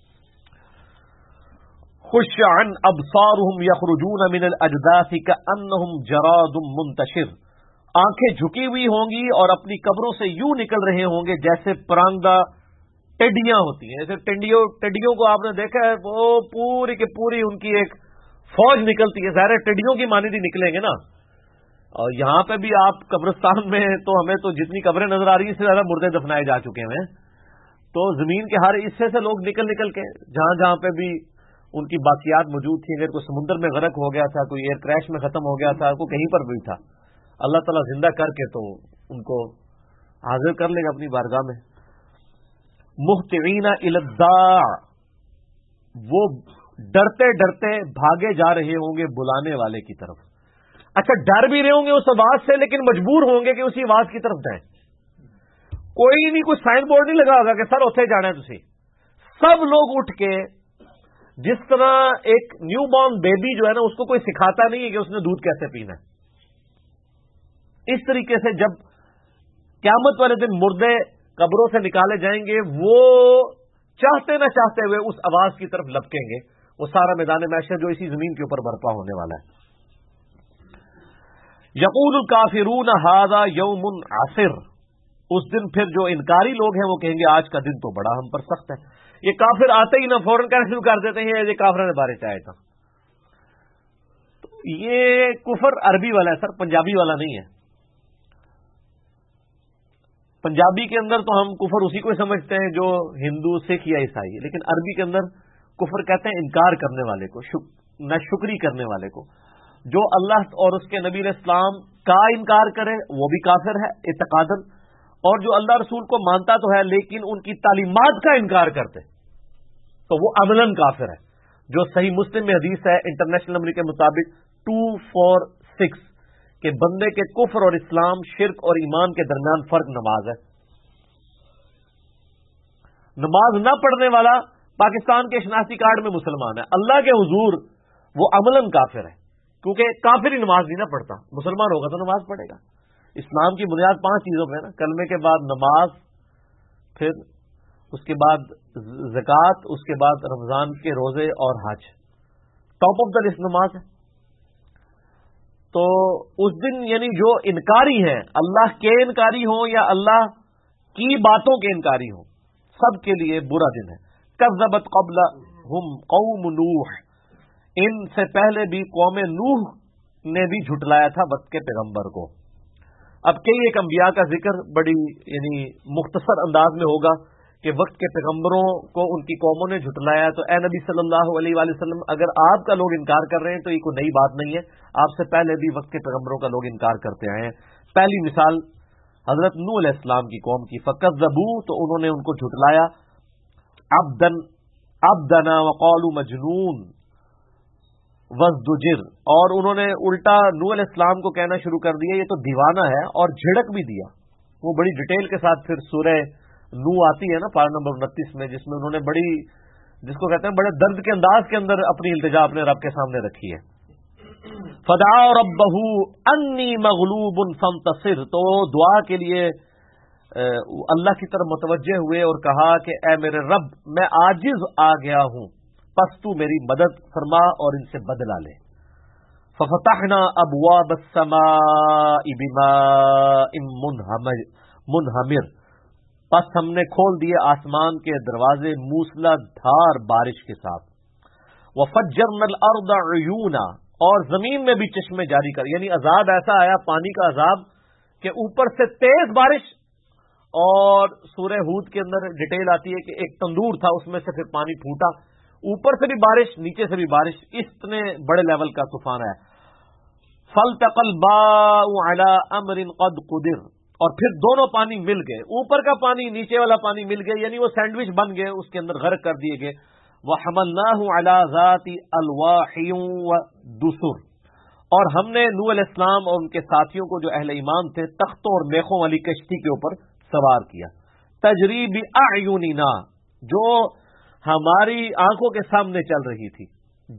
خش عن ابصارهم یخرجون من الاجداث کانهم جراد منتشر. آنکھیں جھکی ہوئی ہوں گی اور اپنی قبروں سے یوں نکل رہے ہوں گے جیسے پرانگا ٹڈیاں ہوتی ہیں. جیسے ٹڈیوں کو آپ نے دیکھا ہے، وہ پوری کی پوری ان کی ایک فوج نکلتی ہے، ظاہر ٹڈیوں کی مانند ہی نکلیں گے نا. اور یہاں پہ بھی آپ قبرستان میں تو ہمیں تو جتنی قبریں نظر آ رہی ہیں اس سے زیادہ مردے دفنائے جا چکے ہیں. تو زمین کے ہر حصے سے لوگ نکل کے جہاں پہ بھی ان کی باقیات موجود تھیں، اگر کوئی سمندر میں غرق ہو گیا تھا، کوئی ایئر کریش میں ختم ہو گیا تھا، کوئی کہیں پر بھی تھا، اللہ تعالیٰ زندہ کر کے تو ان کو حاضر کر لے گا اپنی بارگاہ میں. مہطعین الی الداع، وہ ڈرتے ڈرتے بھاگے جا رہے ہوں گے بلانے والے کی طرف. اچھا ڈر بھی رہے ہوں گے اس آواز سے لیکن مجبور ہوں گے کہ اسی آواز کی طرف جائیں. کوئی نہیں، کوئی سائن بورڈ نہیں لگا ہوگا کہ سر اتنے جانا ہے تسی. سب لوگ اٹھ کے، جس طرح ایک نیو بورن بیبی جو ہے نا اس کو کوئی سکھاتا نہیں ہے کہ اس نے دودھ کیسے پینا ہے، اس طریقے سے جب قیامت والے دن مردے قبروں سے نکالے جائیں گے وہ چاہتے نہ چاہتے ہوئے اس آواز کی طرف لپکیں گے. وہ سارا میدان محشر جو اسی زمین کے اوپر برپا ہونے والا ہے. یقول الکافرون ھذا یوم عسر، اس دن پھر جو انکاری لوگ ہیں وہ کہیں گے آج کا دن تو بڑا ہم پر سخت ہے. یہ کافر آتے ہی نہ فوراً کہنا شروع کر دیتے ہیں یہ کافر نے بارے چاہے تھا. تو یہ کفر عربی والا ہے سر، پنجابی والا نہیں ہے. پنجابی کے اندر تو ہم کفر اسی کو سمجھتے ہیں جو ہندو، سکھ یا عیسائی ہے، لیکن عربی کے اندر کفر کہتے ہیں انکار کرنے والے کو، ناشکری کرنے والے کو. جو اللہ اور اس کے نبی علیہ السلام کا انکار کرے وہ بھی کافر ہے اعتقاداً، اور جو اللہ رسول کو مانتا تو ہے لیکن ان کی تعلیمات کا انکار کرتے تو وہ عملاً کافر ہے. جو صحیح مسلم میں حدیث ہے انٹرنیشنل نمبر کے مطابق 246 کہ بندے کے کفر اور اسلام، شرک اور ایمان کے درمیان فرق نماز ہے. نماز نہ پڑھنے والا پاکستان کے شناختی کارڈ میں مسلمان ہے، اللہ کے حضور وہ عملاً کافر ہے، کیونکہ کافر ہی نماز نہیں نہ پڑھتا. مسلمان ہوگا تو نماز پڑھے گا. اسلام کی بنیاد 5 چیزوں پہ ہے نا، کلمے کے بعد نماز، پھر اس کے بعد زکوٰۃ، اس کے بعد رمضان کے روزے اور حج. ٹاپ آف دا لسٹ نماز ہے. تو اس دن یعنی جو انکاری ہیں، اللہ کے انکاری ہوں یا اللہ کی باتوں کے انکاری ہوں، سب کے لیے برا دن ہے. کذبت قبلہم قوم نوح، ان سے پہلے بھی قوم نوح نے بھی جھٹلایا تھا وقت کے پیغمبر کو. اب کئی ایک انبیاء کا ذکر بڑی یعنی مختصر انداز میں ہوگا کہ وقت کے پیغمبروں کو ان کی قوموں نے جھٹلایا. تو اے نبی صلی اللہ علیہ وآلہ وسلم، اگر آپ کا لوگ انکار کر رہے ہیں تو یہ کوئی نئی بات نہیں ہے، آپ سے پہلے بھی وقت کے پیغمبروں کا لوگ انکار کرتے آئے ہیں. پہلی مثال حضرت نوح علیہ السلام کی قوم کی، فکذبوا، تو انہوں نے ان کو جھٹلایا، عبدنا وقالوا مجنون وازدجر، اور انہوں نے الٹا نوح علیہ السلام کو کہنا شروع کر دیا یہ تو دیوانہ ہے، اور جھڑک بھی دیا. وہ بڑی ڈیٹیل کے ساتھ پھر سورہ نوح آتی ہے نا پارہ نمبر 29 میں، جس میں انہوں نے بڑی، جس کو کہتے ہیں بڑے درد کے انداز کے اندر اپنی التجا اپنے رب کے سامنے رکھی ہے. فدعا ربہ انی مغلوب فانتصر، تو دعا کے لیے اللہ کی طرف متوجہ ہوئے اور کہا کہ اے میرے رب میں عاجز آ گیا ہوں، پس تو میری مدد فرما اور ان سے بدلہ لے. ففتحنا ابواب السماء بماء منہمر، پس ہم نے کھول دیے آسمان کے دروازے موسلا دھار بارش کے ساتھ. وفجرنا الارض عیونا، اور زمین میں بھی چشمے جاری کر، یعنی عذاب ایسا آیا، پانی کا عذاب کہ اوپر سے تیز بارش. اور سورہ ہود کے اندر ڈیٹیل آتی ہے کہ ایک تندور تھا، اس میں سے پھر پانی پھوٹا، اوپر سے بھی بارش نیچے سے بھی بارش، اتنے بڑے لیول کا طوفان ہے. فالتقى الماء على امر قد قدر، اور پھر دونوں پانی مل گئے، اوپر کا پانی نیچے والا پانی مل گئے، یعنی وہ سینڈوچ بن گئے، اس کے اندر غرق کر دیے گئے. وحملناه على ذات الواح ودسر، اور ہم نے نوح علیہ السلام اور ان کے ساتھیوں کو جو اہل ایمان تھے تختوں اور میخوں والی کشتی کے اوپر سوار کیا. تجری باعیننا، جو ہماری آنکھوں کے سامنے چل رہی تھی.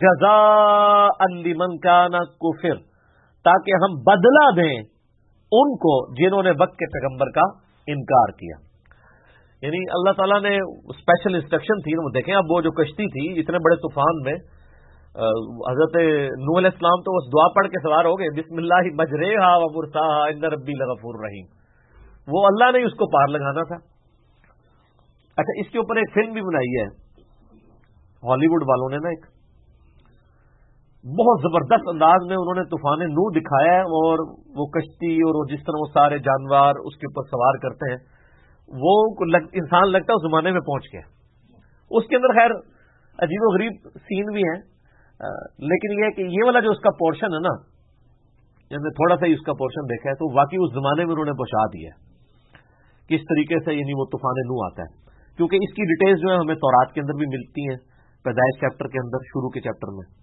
جزاء لمن کان کفر، تاکہ ہم بدلہ دیں ان کو جنہوں نے وقت کے پیغمبر کا انکار کیا. یعنی اللہ تعالیٰ نے اسپیشل انسٹرکشن تھی، وہ دیکھیں اب وہ جو کشتی تھی اتنے بڑے طوفان میں، حضرت نوح علیہ السلام تو اس دعا پڑھ کے سوار ہو گئے، بسم اللہ مجریہا ومرساہا ان ربی لغفور رحیم، وہ اللہ نے اس کو پار لگانا تھا. اچھا، اس کے اوپر ایک فلم بھی بنائی ہے ہالی ووڈ والوں نے نا، ایک بہت زبردست انداز میں انہوں نے طوفان نوح دکھایا ہے، اور وہ کشتی اور وہ جس طرح وہ سارے جانور اس کے اوپر سوار کرتے ہیں، وہ انسان لگتا ہے اس زمانے میں پہنچ گیا. اس کے اندر خیر عجیب و غریب سین بھی ہیں، لیکن یہ کہ یہ والا جو اس کا پورشن ہے نا، جب میں تھوڑا سا ہی اس کا پورشن دیکھا ہے تو واقعی اس زمانے میں انہوں نے پہنچا دیا کس طریقے سے یعنی وہ طوفان نوح آتا ہے. کیونکہ اس کی ڈیٹیلز جو ہے ہمیں تورات کے اندر بھی ملتی ہیں، پیدائش چیپٹر کے اندر، شروع کے چیپٹر میں.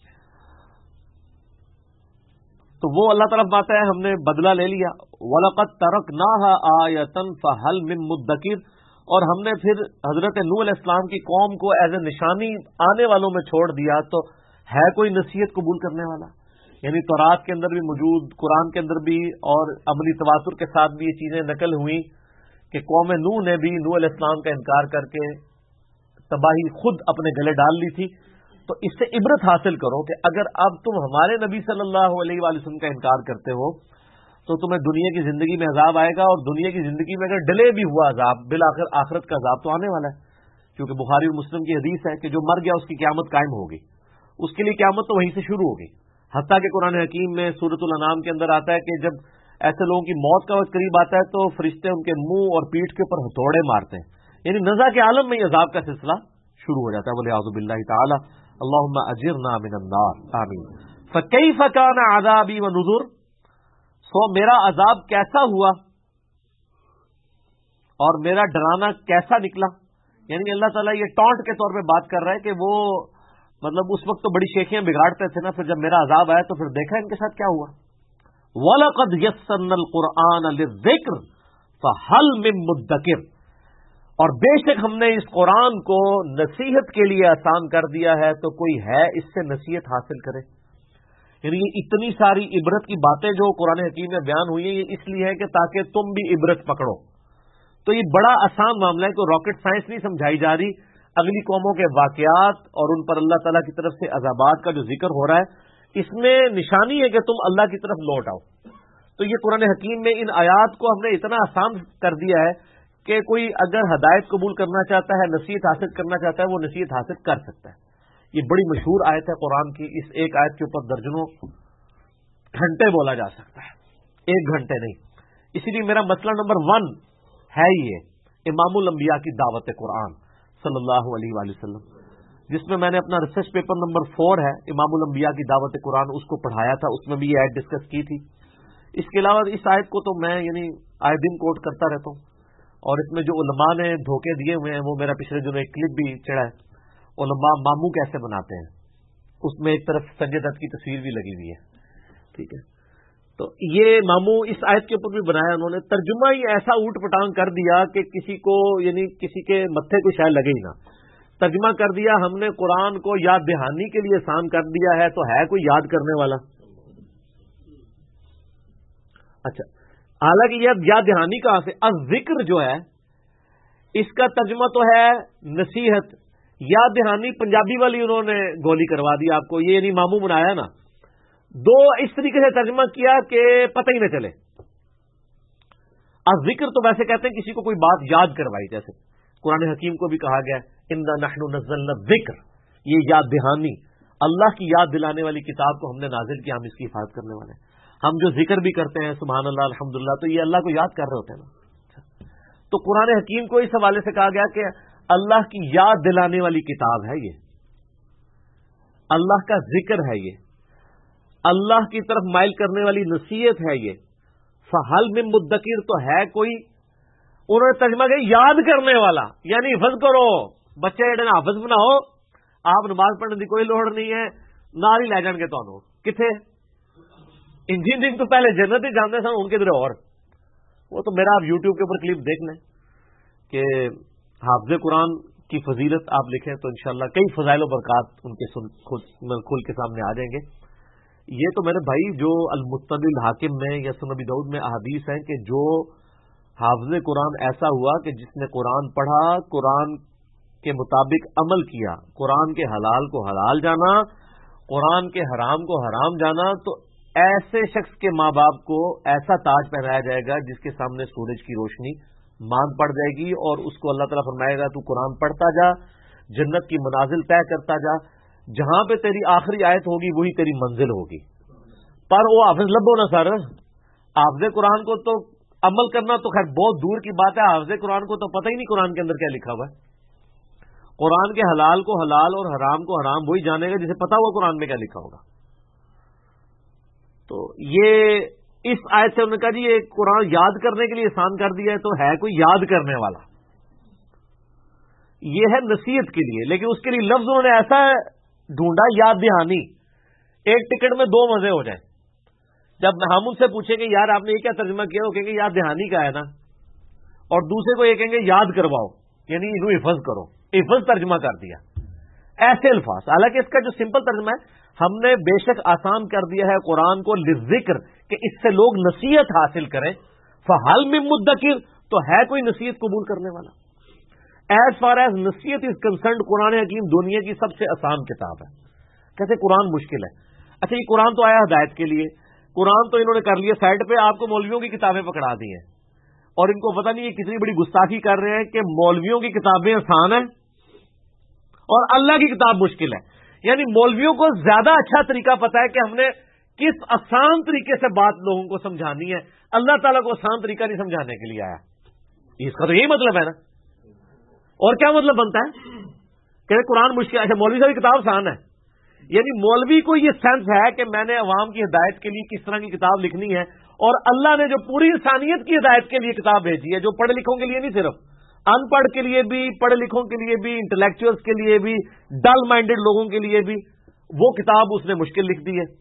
تو وہ اللہ تعالیٰ بات ہے ہم نے بدلہ لے لیا. وَلَقَدْ تَرَكْنَاهَا آیَةً فَهَلْ مِن مُدَّکِرٍ، اور ہم نے پھر حضرت نوح علیہ السلام کی قوم کو ایز اے نشانی آنے والوں میں چھوڑ دیا، تو ہے کوئی نصیحت قبول کرنے والا. یعنی تورات کے اندر بھی موجود، قرآن کے اندر بھی، اور عملی تواتر کے ساتھ بھی یہ چیزیں نقل ہوئیں کہ قوم نوح نے بھی نوح علیہ السلام کا انکار کر کے تباہی خود اپنے گلے ڈال لی تھی. تو اس سے عبرت حاصل کرو کہ اگر اب تم ہمارے نبی صلی اللہ علیہ وآلہ وسلم کا انکار کرتے ہو تو تمہیں دنیا کی زندگی میں عذاب آئے گا، اور دنیا کی زندگی میں اگر ڈیلے بھی ہوا عذاب، بالآخر آخرت کا عذاب تو آنے والا ہے، کیونکہ بخاری اور مسلم کی حدیث ہے کہ جو مر گیا اس کی قیامت قائم ہوگی، اس کے لیے قیامت تو وہیں سے شروع ہوگی۔ حتیٰ کہ قرآن حکیم میں سورۃ الانعام کے اندر آتا ہے کہ جب ایسے لوگوں کی موت کا وقت قریب آتا ہے تو فرشتے ان کے منہ اور پیٹھ کے اوپر ہتھوڑے مارتے ہیں، یعنی نزا کے عالم میں عذاب کا سلسلہ شروع ہو جاتا ہے۔ ولیعوذ باللہ تعالی، اللہم اجرنا من النار، آمین۔ فکیف کان عذابی ونذر، سو میرا عذاب کیسا ہوا اور میرا ڈرانا کیسا نکلا، یعنی اللہ تعالیٰ یہ ٹونٹ کے طور پہ بات کر رہا ہے کہ وہ مطلب اس وقت تو بڑی شیخیاں بگاڑتے تھے نا، پھر جب میرا عذاب آیا تو پھر دیکھا ان کے ساتھ کیا ہوا۔ وَلَقَدْ يَسَّرْنَا الْقُرْآنَ لِلذِّكْرِ فَهَلْ مِن مُدَّكِرٍ، اور بے شک ہم نے اس قرآن کو نصیحت کے لیے آسان کر دیا ہے، تو کوئی ہے اس سے نصیحت حاصل کرے۔ یعنی یہ اتنی ساری عبرت کی باتیں جو قرآن حکیم میں بیان ہوئی ہیں، یہ اس لیے ہے کہ تاکہ تم بھی عبرت پکڑو۔ تو یہ بڑا آسان معاملہ ہے، کوئی راکٹ سائنس نہیں سمجھائی جا رہی، اگلی قوموں کے واقعات اور ان پر اللہ تعالیٰ کی طرف سے عذابات کا جو ذکر ہو رہا ہے، اس میں نشانی ہے کہ تم اللہ کی طرف لوٹ آؤ۔ تو یہ قرآن حکیم میں ان آیات کو ہم نے اتنا آسان کر دیا ہے کہ کوئی اگر ہدایت قبول کرنا چاہتا ہے، نصیحت حاصل کرنا چاہتا ہے، وہ نصیحت حاصل کر سکتا ہے۔ یہ بڑی مشہور آیت ہے قرآن کی، اس ایک آیت کے اوپر درجنوں گھنٹے بولا جا سکتا ہے، ایک گھنٹے نہیں۔ اسی لیے میرا مسئلہ نمبر 1 ہے یہ امام الانبیاء کی دعوت قرآن صلی اللہ علیہ وآلہ وسلم، جس میں میں نے اپنا ریسرچ پیپر نمبر 4 ہے امام الانبیاء کی دعوت قرآن، اس کو پڑھایا تھا، اس میں بھی یہ آیت ڈسکس کی تھی۔ اس کے علاوہ اس آیت کو تو میں یعنی آئے دن کوٹ کرتا رہتا ہوں، اور اس میں جو علماء نے دھوکے دیے ہوئے ہیں وہ میرا پچھلے دنوں ایک کلپ بھی چڑھا ہے، علماء ماموں کیسے بناتے ہیں، اس میں ایک طرف سنجے دت کی تصویر بھی لگی ہوئی ہے، ٹھیک ہے۔ تو یہ ماموں اس آیت کے اوپر بھی بنایا انہوں نے، ترجمہ ہی ایسا اوٹ پٹانگ کر دیا کہ کسی کو یعنی کسی کے متھے کو شاید لگے ہی نہ، ترجمہ کر دیا ہم نے قرآن کو یاد دہانی کے لیے آسان کر دیا ہے، تو ہے کوئی یاد کرنے والا؟ اچھا، حالانکہ یہ یاد دہانی کہاں سے، الذکر جو ہے اس کا ترجمہ تو ہے نصیحت، یاد دہانی پنجابی والی انہوں نے گولی کروا دی آپ کو، یہ یعنی ماموں بنایا نا، دو اس طریقے سے ترجمہ کیا کہ پتہ ہی نہ چلے۔ الذکر تو ویسے کہتے ہیں کسی کو کوئی بات یاد کروائی، جیسے قرآن حکیم کو بھی کہا گیا انا نحن نزلنا الذکر، یہ یاد دہانی، اللہ کی یاد دلانے والی کتاب کو ہم نے نازل کیا، ہم اس کی حفاظت کرنے والے ہیں۔ ہم جو ذکر بھی کرتے ہیں سبحان اللہ الحمدللہ، تو یہ اللہ کو یاد کر رہے ہوتے ہیں نا۔ تو قرآن حکیم کو اس حوالے سے کہا گیا کہ اللہ کی یاد دلانے والی کتاب ہے، یہ اللہ کا ذکر ہے، یہ اللہ کی طرف مائل کرنے والی نصیحت ہے، یہ فہل من مدکر، تو ہے کوئی، انہوں نے ترجمہ کیا یاد کرنے والا، یعنی حفظ کرو، بچے جڑے حافظ بناؤ، آپ نماز پڑھنے کی کوئی لوڑ نہیں ہے، نال ہی لے جان گے تمہوں کتنے، انجینئرنگ تو پہلے جنت ہی جانتے سن، ان کے ادھر اور وہ تو میرا آپ یوٹیوب کے اوپر کلپ دیکھ لیں کہ حافظ قرآن کی فضیلت آپ لکھیں تو انشاءاللہ کئی فضائل و برکات ان کے کھل کے سامنے آ جائیں گے۔ یہ تو میرے بھائی جو المستدرک الحاکم میں یا سنن ابی داؤد میں احادیث ہیں کہ جو حافظ قرآن ایسا ہوا کہ جس نے قرآن پڑھا، قرآن کے مطابق عمل کیا، قرآن کے حلال کو حلال جانا، قرآن کے حرام کو حرام جانا، تو ایسے شخص کے ماں باپ کو ایسا تاج پہنایا جائے گا جس کے سامنے سورج کی روشنی ماند پڑ جائے گی، اور اس کو اللہ تعالیٰ فرمائے گا تو قرآن پڑھتا جا، جنت کی منازل طے کرتا جا، جہاں پہ تیری آخری آیت ہوگی وہی تیری منزل ہوگی۔ پر وہ حافظ لبو نا سر، حافظ قرآن کو تو عمل کرنا تو خیر بہت دور کی بات ہے، حافظ قرآن کو تو پتہ ہی نہیں قرآن کے اندر کیا لکھا ہوا ہے۔ قرآن کے حلال کو حلال اور حرام کو حرام وہی جانے گا جسے پتا ہوا قرآن میں کیا لکھا ہوگا۔ تو یہ اس آیت سے انہوں نے کہا جی یہ قرآن یاد کرنے کے لیے آسان کر دیا ہے، تو ہے کوئی یاد کرنے والا، یہ ہے نصیحت کے لیے، لیکن اس کے لیے لفظ انہوں نے ایسا ڈھونڈا یاد دہانی، ایک ٹکٹ میں دو مزے ہو جائیں۔ جب ہم ان سے پوچھیں گے یار آپ نے یہ کیا ترجمہ کیا، وہ کہیں گے یاد دہانی کا ہے نا، اور دوسرے کو یہ کہیں گے یاد کرواؤ، یعنی انہوں حفظ کرو، حفظ ترجمہ کر دیا، ایسے الفاظ۔ حالانکہ اس کا جو سمپل ترجمہ ہے، ہم نے بے شک آسان کر دیا ہے قرآن کو للذکر، کہ اس سے لوگ نصیحت حاصل کریں، فہل من مدکر، تو ہے کوئی نصیحت قبول کرنے والا۔ ایز فار ایز نصیحت از کنسرنڈ قرآن حکیم دنیا کی سب سے آسان کتاب ہے. کہتے قرآن مشکل ہے. اچھا یہ قرآن تو آیا ہدایت کے لیے, قرآن تو انہوں نے کر لیا سائڈ پہ, آپ کو مولویوں کی کتابیں پکڑا دی ہیں, اور ان کو پتہ نہیں یہ کتنی بڑی گستاخی کر رہے ہیں کہ مولویوں کی کتابیں آسان ہیں اور اللہ کی کتاب مشکل ہے. یعنی مولویوں کو زیادہ اچھا طریقہ پتا ہے کہ ہم نے کس آسان طریقے سے بات لوگوں کو سمجھانی ہے, اللہ تعالیٰ کو آسان طریقہ نہیں سمجھانے کے لیے آیا. اس کا تو یہی مطلب ہے نا, اور کیا مطلب بنتا ہے کہ قرآن مشکل. اچھا مولوی صاحب کی کتاب آسان ہے, یعنی مولوی کو یہ سینس ہے کہ میں نے عوام کی ہدایت کے لیے کس طرح کی کتاب لکھنی ہے, اور اللہ نے جو پوری انسانیت کی ہدایت کے لیے کتاب بھیجی ہے, جو پڑھے لکھوں کے لیے نہیں, صرف ان پڑھ کے لیے بھی, پڑھے لکھوں کے لیے بھی, انٹلیکچوئلس کے لیے بھی, ڈل مائنڈیڈ لوگوں کے لیے بھی, وہ کتاب اس نے مشکل لکھ دی ہے.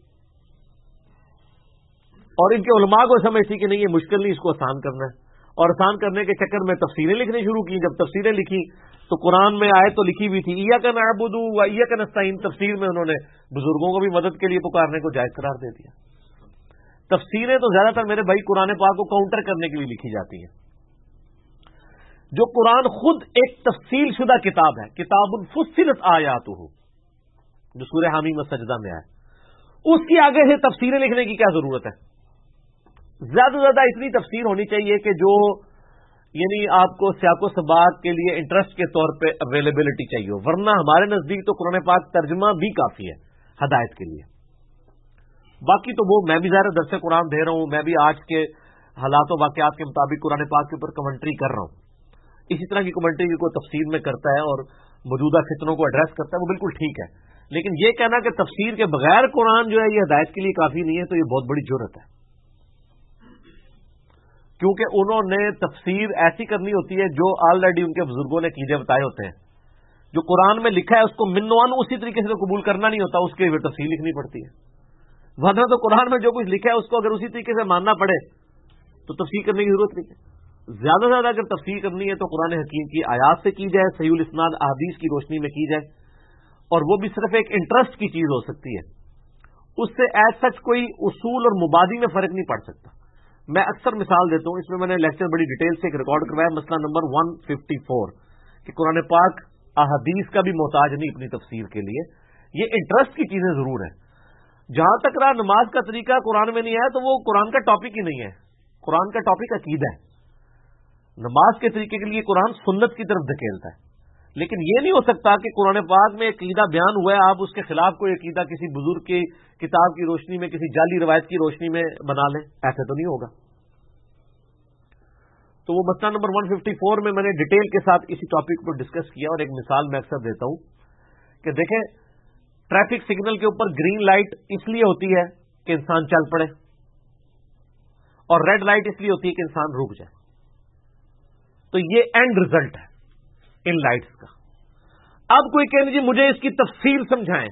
اور ان کے علماء کو سمجھتی کہ نہیں یہ مشکل نہیں, اس کو آسان کرنا ہے, اور آسان کرنے کے چکر میں تفسیریں لکھنے شروع کی. جب تفسیریں لکھی تو قرآن میں آیت تو لکھی ہوئی تھی ایاک نعبد و ایاک نستعین, تفسیر میں انہوں نے بزرگوں کو بھی مدد کے لیے پکارنے کو جائز قرار دے دیا. تفسیریں تو زیادہ تر میرے بھائی قرآن پاک کو کاؤنٹر کرنے کے لیے لکھی جاتی ہیں. جو قرآن خود ایک تفصیل شدہ کتاب ہے, کتاب فصلت آیاتہ, جو سورہ حامیم السجدہ میں ہے, اس کی آگے سے تفسیریں لکھنے کی کیا ضرورت ہے؟ زیادہ سے زیادہ اتنی تفسیر ہونی چاہیے کہ جو یعنی آپ کو سیاق و سباق کے لیے انٹرسٹ کے طور پہ اویلیبلٹی چاہیے, ورنہ ہمارے نزدیک تو قرآن پاک ترجمہ بھی کافی ہے ہدایت کے لیے. باقی تو وہ میں بھی ظاہر درس قرآن دے رہا ہوں, میں بھی آج کے حالات و واقعات کے مطابق قرآن پاک کے اوپر کمنٹری کر رہا ہوں. اسی طرح کی کمنٹری کو تفسیر میں کرتا ہے اور موجودہ فتنوں کو ایڈریس کرتا ہے, وہ بالکل ٹھیک ہے. لیکن یہ کہنا کہ تفسیر کے بغیر قرآن جو ہے یہ ہدایت کے لیے کافی نہیں ہے, تو یہ بہت بڑی جرأت ہے. کیونکہ انہوں نے تفسیر ایسی کرنی ہوتی ہے جو آلریڈی ان کے بزرگوں نے قیدے بتائے ہوتے ہیں. جو قرآن میں لکھا ہے اس کو منوان اسی طریقے سے قبول کرنا نہیں ہوتا, اس کے لیے تفسیر لکھنی پڑتی ہے. ورنہ تو قرآن میں جو کچھ لکھا ہے اس کو اگر اسی طریقے سے ماننا پڑے تو تفسیر کرنے کی ضرورت نہیں ہے. زیادہ سے زیادہ اگر تفسیر کرنی ہے تو قرآن حکیم کی آیات سے کی جائے, صحیح الاسناد احادیث کی روشنی میں کی جائے, اور وہ بھی صرف ایک انٹرسٹ کی چیز ہو سکتی ہے. اس سے ایز سچ کوئی اصول اور مبادی میں فرق نہیں پڑ سکتا. میں اکثر مثال دیتا ہوں, اس میں میں نے لیکچر بڑی ڈیٹیل سے ایک ریکارڈ کروایا, مسئلہ نمبر 154 کہ قرآن پاک احادیث کا بھی محتاج نہیں اپنی تفسیر کے لیے. یہ انٹرسٹ کی چیزیں ضرور ہیں. جہاں تک رہا نماز کا طریقہ قرآن میں نہیں ہے تو وہ قرآن کا ٹاپک ہی نہیں ہے. قرآن کا ٹاپک عقیدہ ہے. نماز کے طریقے کے لیے قرآن سنت کی طرف دھکیلتا ہے. لیکن یہ نہیں ہو سکتا کہ قرآن پاک میں عقیدہ بیان ہوا ہے, آپ اس کے خلاف کوئی عقیدہ کسی بزرگ کی کتاب کی روشنی میں, کسی جعلی روایت کی روشنی میں بنا لیں. ایسے تو نہیں ہوگا. تو وہ مسئلہ نمبر 154 میں نے ڈیٹیل کے ساتھ اسی ٹاپک پر ڈسکس کیا, اور ایک مثال میں اکثر دیتا ہوں کہ دیکھیں ٹریفک سگنل کے اوپر گرین لائٹ اس لیے ہوتی ہے کہ انسان چل پڑے, اور ریڈ لائٹ اس لیے ہوتی ہے کہ انسان رک جائے. تو یہ اینڈ ریزلٹ ہے ان لائٹس کا. اب کوئی کہنے جی مجھے اس کی تفصیل سمجھائیں,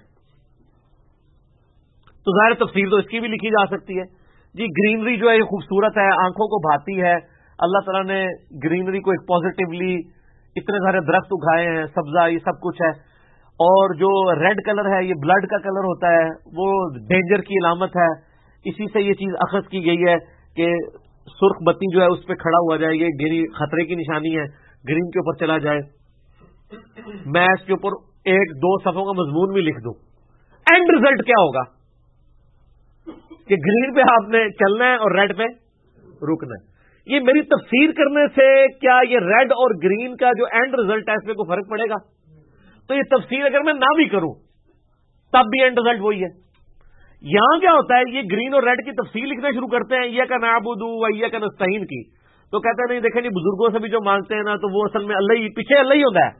تو ظاہر تفصیل تو اس کی بھی لکھی جا سکتی ہے. جی گرینری جو ہے یہ خوبصورت ہے, آنکھوں کو بھاتی ہے, اللہ تعالیٰ نے گرینری کو ایک پازیٹیولی اتنے سارے درخت اگائے ہیں, سبزہ یہ سب کچھ ہے, اور جو ریڈ کلر ہے یہ بلڈ کا کلر ہوتا ہے, وہ ڈینجر کی علامت ہے. اسی سے یہ چیز اخذ کی گئی ہے کہ سرخ بتی جو ہے اس پہ کھڑا ہوا جائے, یہ گرین خطرے کی نشانی ہے, گرین کے اوپر چلا جائے. میں اس کے اوپر 1-2 صفحوں کا مضمون بھی لکھ دوں, اینڈ ریزلٹ کیا ہوگا کہ گرین پہ آپ نے چلنا ہے اور ریڈ پہ رکنا ہے. یہ میری تفسیر کرنے سے کیا یہ ریڈ اور گرین کا جو اینڈ ریزلٹ ہے اس میں کوئی فرق پڑے گا؟ تو یہ تفسیر اگر میں نہ بھی کروں تب بھی اینڈ ریزلٹ وہی ہے. یہاں کیا ہوتا ہے, یہ گرین اور ریڈ کی تفسیر لکھنا شروع کرتے ہیں ایاک نعبد و ایاک نستعین کی, تو کہتے ہیں نہیں دیکھیں جی بزرگوں سے بھی جو مانگتے ہیں نا تو وہ اصل میں اللہ ہی پیچھے اللہ ہی ہوتا ہے.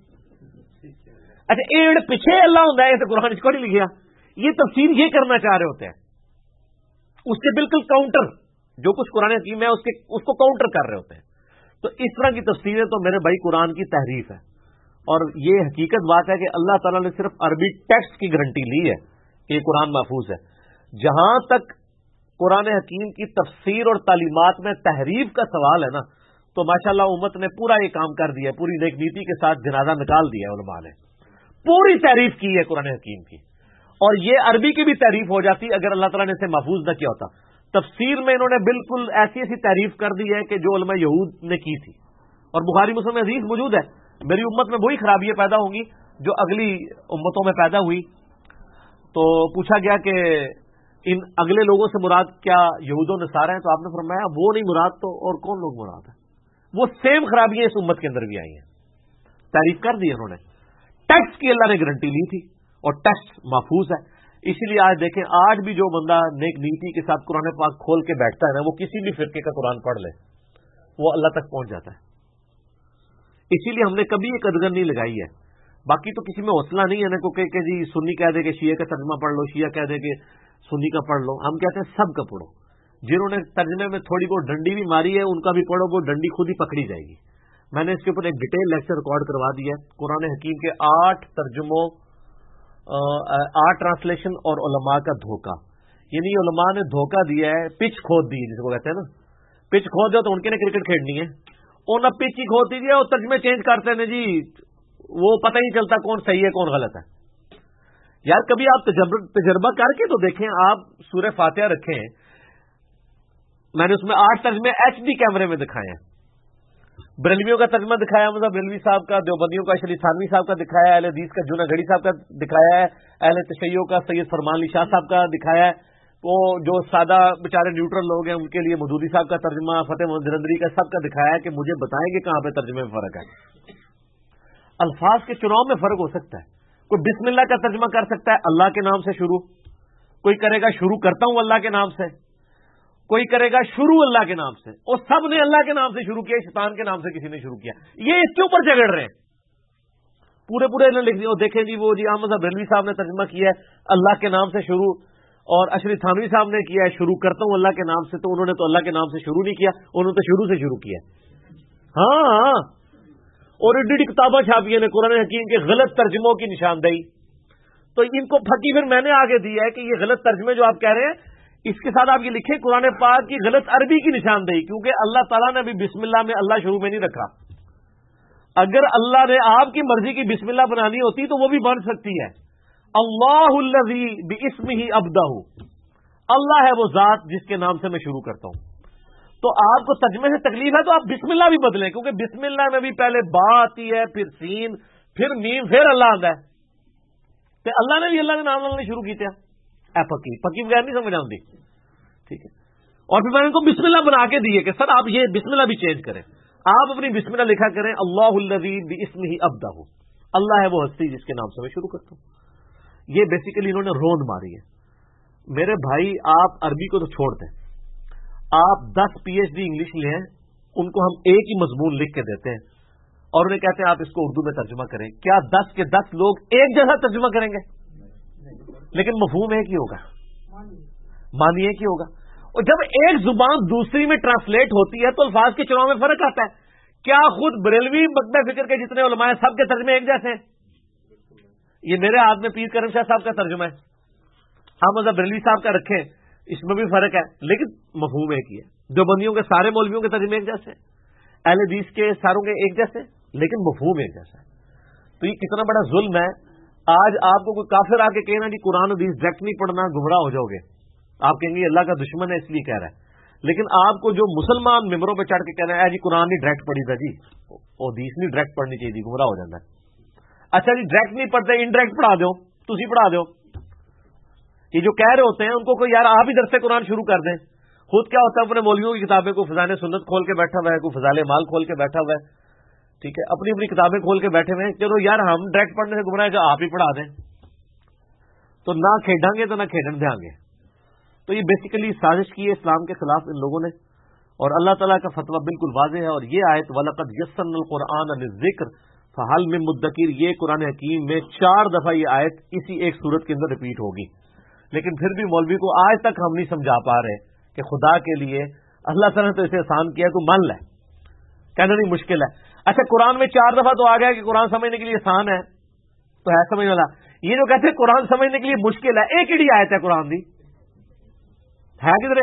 اچھا ایڑ پیچھے اللہ ہوتا ہے, تو قرآن اس کو نہیں لکھا. یہ تفسیر یہ کرنا چاہ رہے ہوتے ہیں, اس کے بالکل کاؤنٹر جو کچھ قرآن حکیم ہے اس کو کاؤنٹر کر رہے ہوتے ہیں. تو اس طرح کی تفسیریں تو میرے بھائی قرآن کی تحریف ہے. اور یہ حقیقت بات ہے کہ اللہ تعالیٰ نے صرف عربی ٹیکسٹ کی گارنٹی لی ہے کہ یہ قرآن محفوظ ہے. جہاں تک قرآن حکیم کی تفسیر اور تعلیمات میں تحریف کا سوال ہے نا, تو ماشاءاللہ امت نے پورا یہ کام کر دیا, پوری نیک نیتی کے ساتھ جنازہ نکال دیا. علماء نے پوری تعریف کی ہے قرآن حکیم کی, اور یہ عربی کی بھی تعریف ہو جاتی اگر اللہ تعالیٰ نے اسے محفوظ نہ کیا ہوتا. تفسیر میں انہوں نے بالکل ایسی ایسی تعریف کر دی ہے کہ جو علماء یہود نے کی تھی, اور بخاری مسلم میں حدیث موجود ہے میری امت میں وہی خرابیاں پیدا ہوں گی جو اگلی امتوں میں پیدا ہوئی. تو پوچھا گیا کہ ان اگلے لوگوں سے مراد کیا یہود و نصارہ ہیں؟ تو آپ نے فرمایا وہ نہیں مراد تو اور کون لوگ مراد ہیں؟ وہ سیم خرابیاں اس امت کے اندر بھی آئی ہیں. تعریف کر دی انہوں نے. ٹیکسٹ کی اللہ نے گارنٹی لی تھی اور ٹیکسٹ محفوظ ہے. اسی لیے آج دیکھیں، آج بھی جو بندہ نیک نیتی کے ساتھ قرآن پاک کھول کے بیٹھتا ہے نا، وہ کسی بھی فرقے کا قرآن پڑھ لے وہ اللہ تک پہنچ جاتا ہے. اسی لیے ہم نے کبھی یہ قدغن نہیں لگائی ہے. باقی تو کسی میں حوصلہ نہیں ہے نا کہ جی سنی کہہ دے کہ شیعہ کا ترجمہ پڑھ لو، شیعہ کہہ دے کہ سنی کا پڑھ لو. ہم کہتے ہیں سب کا پڑھو. جنہوں نے ترجمے میں تھوڑی بہت ڈنڈی بھی ماری ہے ان کا بھی پڑھو، وہ ڈنڈی خود ہی پکڑی جائے گی. میں نے اس کے اوپر ایک ڈیٹیل لیکچر ریکارڈ کروا دیا ہے. قرآن حکیم کے 8 ترجموں، 8 ٹرانسلیشن اور علماء کا دھوکہ. یعنی علماء نے دھوکہ دیا ہے، پچ کھود دی جس کو کہتے ہیں نا. پچ کھود دو تو ان کے نے کرکٹ کھیلنی ہے، اور نہ پچ ہی کھود دیجیے اور ترجمے چینج کرتے ہیں جی، وہ پتہ ہی چلتا کون صحیح ہے کون غلط ہے. یار کبھی آپ تجربہ کر کے تو دیکھیں. آپ سورہ فاتحہ رکھیں، میں نے اس میں 8 ترجمے HD کیمرے میں دکھائے ہیں. بریلویوں کا ترجمہ دکھایا، مطلب بریلوی صاحب کا، دیوبندیوں کا اشرف تھانوی صاحب کا دکھایا ہے، اہل حدیث کا جنہ گھڑی صاحب کا دکھایا ہے، اہل تشیع کا سید فرمان علی شاہ صاحب کا دکھایا ہے. وہ جو سادہ بیچارے نیوٹرل لوگ ہیں ان کے لیے مودودی صاحب کا ترجمہ، فتح محمد جلندری کا، سب کا دکھایا ہے کہ مجھے بتائیں گے کہاں پہ ترجمے میں فرق ہے. الفاظ کے چناؤ میں فرق ہو سکتا ہے. کوئی بسم اللہ کا ترجمہ کر سکتا ہے اللہ کے نام سے شروع، کوئی کرے گا شروع کرتا ہوں اللہ کے نام سے، کوئی کرے گا شروع اللہ کے نام سے، اور سب نے اللہ کے نام سے شروع کیا، شیطان کے نام سے کسی نے شروع کیا. یہ اس کے اوپر جھگڑ رہے ہیں. پورے لکھ دیا. دیکھیں جی وہ جی احمد صاحب بریلوی صاحب نے ترجمہ کیا ہے اللہ کے نام سے شروع، اور اشرف تھانوی صاحب نے کیا ہے شروع کرتا ہوں اللہ کے نام سے. تو انہوں نے تو اللہ کے نام سے شروع نہیں کیا، انہوں نے تو شروع سے شروع کیا. ہاں، اور ایڈی کتابیں چھاپی نے قرآن حکیم کے غلط ترجموں کی نشاندہی. تو ان کو پھکی پھر میں نے آگے دیا ہے کہ یہ غلط ترجمے جو آپ کہہ رہے ہیں، اس کے ساتھ آپ یہ لکھیں قرآن پاک کی غلط عربی کی نشاندہی، کیونکہ اللہ تعالیٰ نے ابھی بسم اللہ میں اللہ شروع میں نہیں رکھا. اگر اللہ نے آپ کی مرضی کی بسم اللہ بنانی ہوتی تو وہ بھی بن سکتی ہے. اللہ الذی باسمہ ابدہ، اللہ ہے وہ ذات جس کے نام سے میں شروع کرتا ہوں. تو آپ کو ترجمے سے تکلیف ہے تو آپ بسم اللہ بھی بدلیں، کیونکہ بسم اللہ میں بھی پہلے با آتی ہے، پھر سین، پھر میم، پھر اللہ آتا ہے. کہ اللہ نے بھی اللہ کے نام لینا شروع کیا. پکی بغیر نہیں سمجھ آتی. ٹھیک ہے. اور پھر میں نے ان کو بسم اللہ بنا کے دیے کہ سر آپ یہ بسم اللہ بھی چینج کریں. آپ اپنی بسم اللہ لکھا کریں اللہ الذی باسمہ ابدہ، اللہ ہے وہ ہستی جس کے نام سے میں شروع کرتا ہوں. یہ بیسیکلی انہوں نے روند ماری ہے. میرے بھائی آپ عربی کو تو چھوڑ دیں، آپ 10 PhD انگلش لیں، ان کو ہم ایک ہی مضمون لکھ کے دیتے ہیں اور انہیں کہتے ہیں آپ اس کو اردو میں ترجمہ کریں. کیا 10 کے 10 لوگ ایک جیسا ترجمہ کریں گے؟ لیکن مفہوم ایک ہی ہوگا، معنی ایک ہی ہوگا. اور جب ایک زبان دوسری میں ٹرانسلیٹ ہوتی ہے تو الفاظ کے چناؤ میں فرق آتا ہے. کیا خود بریلوی مکتبہ فکر کے جتنے علماء ہیں سب کے ترجمے ایک جیسے ہیں؟ یہ میرے ہاتھ میں پیر کرم شاہ صاحب کا ترجمہ ہے، احمد صاحب بریلوی صاحب کا رکھیں، اس میں بھی فرق ہے لیکن مفہوم ایک ہی ہے. دیوبندیوں کے سارے مولویوں کے ترجمے ایک جیسے ہیں، اہل حدیث کے ساروں کے ایک جیسے، لیکن مفہوم ایک جیسا ہے. تو یہ کتنا بڑا ظلم ہے. آج آپ کو کوئی کافر آ کے کہنا جی قرآن حدیث ڈائریکٹ نہیں پڑھنا، گمراہ ہو جاؤ گے. آپ کہیں گے اللہ کا دشمن ہے اس لیے کہہ رہا ہے. لیکن آپ کو جو مسلمان ممبروں پہ چڑھ کے کہنا ہے جی قرآن نہیں ڈائریکٹ پڑھی تھا جی، وہ حدیث نہیں ڈائریکٹ پڑھنی چاہیے جی، گمراہ ہو جاتا ہے. اچھا جی ڈائریکٹ نہیں پڑھتے، انڈائریکٹ پڑھا دو، تسی پڑھا دو. یہ جو کہہ رہے ہوتے ہیں ان کو کوئی یار آپ ہی درس قرآن شروع کر دیں. خود کیا ہوتا ہے اپنے مولویوں کی کتابیں کو فضائل سنت کھول کے بیٹھا ہوا ہے، کوئی فضائل مال کھول کے بیٹھا ہوا ہے. ٹھیک ہے، اپنی اپنی کتابیں کھول کے بیٹھے ہوئے ہیں. چلو یار ہم ڈائریکٹ پڑھنے سے گمراہ ہے، آپ ہی پڑھا دیں. تو نہ کھیڈیں گے تو نہ کھیڈن دیں گے. تو یہ بیسیکلی سازش کی ہے اسلام کے خلاف ان لوگوں نے. اور اللہ تعالیٰ کا فتویٰ بالکل واضح ہے. اور یہ آیت وَلَقَدْ يَسَّرْنَا الْقُرْآنَ لِلذِّكْرِ فَهَلْ مِن مُدَّكِرٍ، یہ قرآن حکیم میں 4 دفعہ یہ آیت اسی ایک صورت کے اندر ریپیٹ ہوگی. لیکن پھر بھی مولوی کو آج تک ہم نہیں سمجھا پا رہے کہ خدا کے لیے اللہ تعالیٰ نے تو اسے آسان کیا تو مان لے. کہنا نہیں مشکل ہے. اچھا قرآن میں 4 دفعہ تو آ گیا کہ قرآن سمجھنے کے لیے آسان ہے تو ہے سمجھ والا. یہ جو کہتے ہیں قرآن سمجھنے کے لیے مشکل ہے، ایک ہی آیت ہے قرآن دی ہے کدھر؟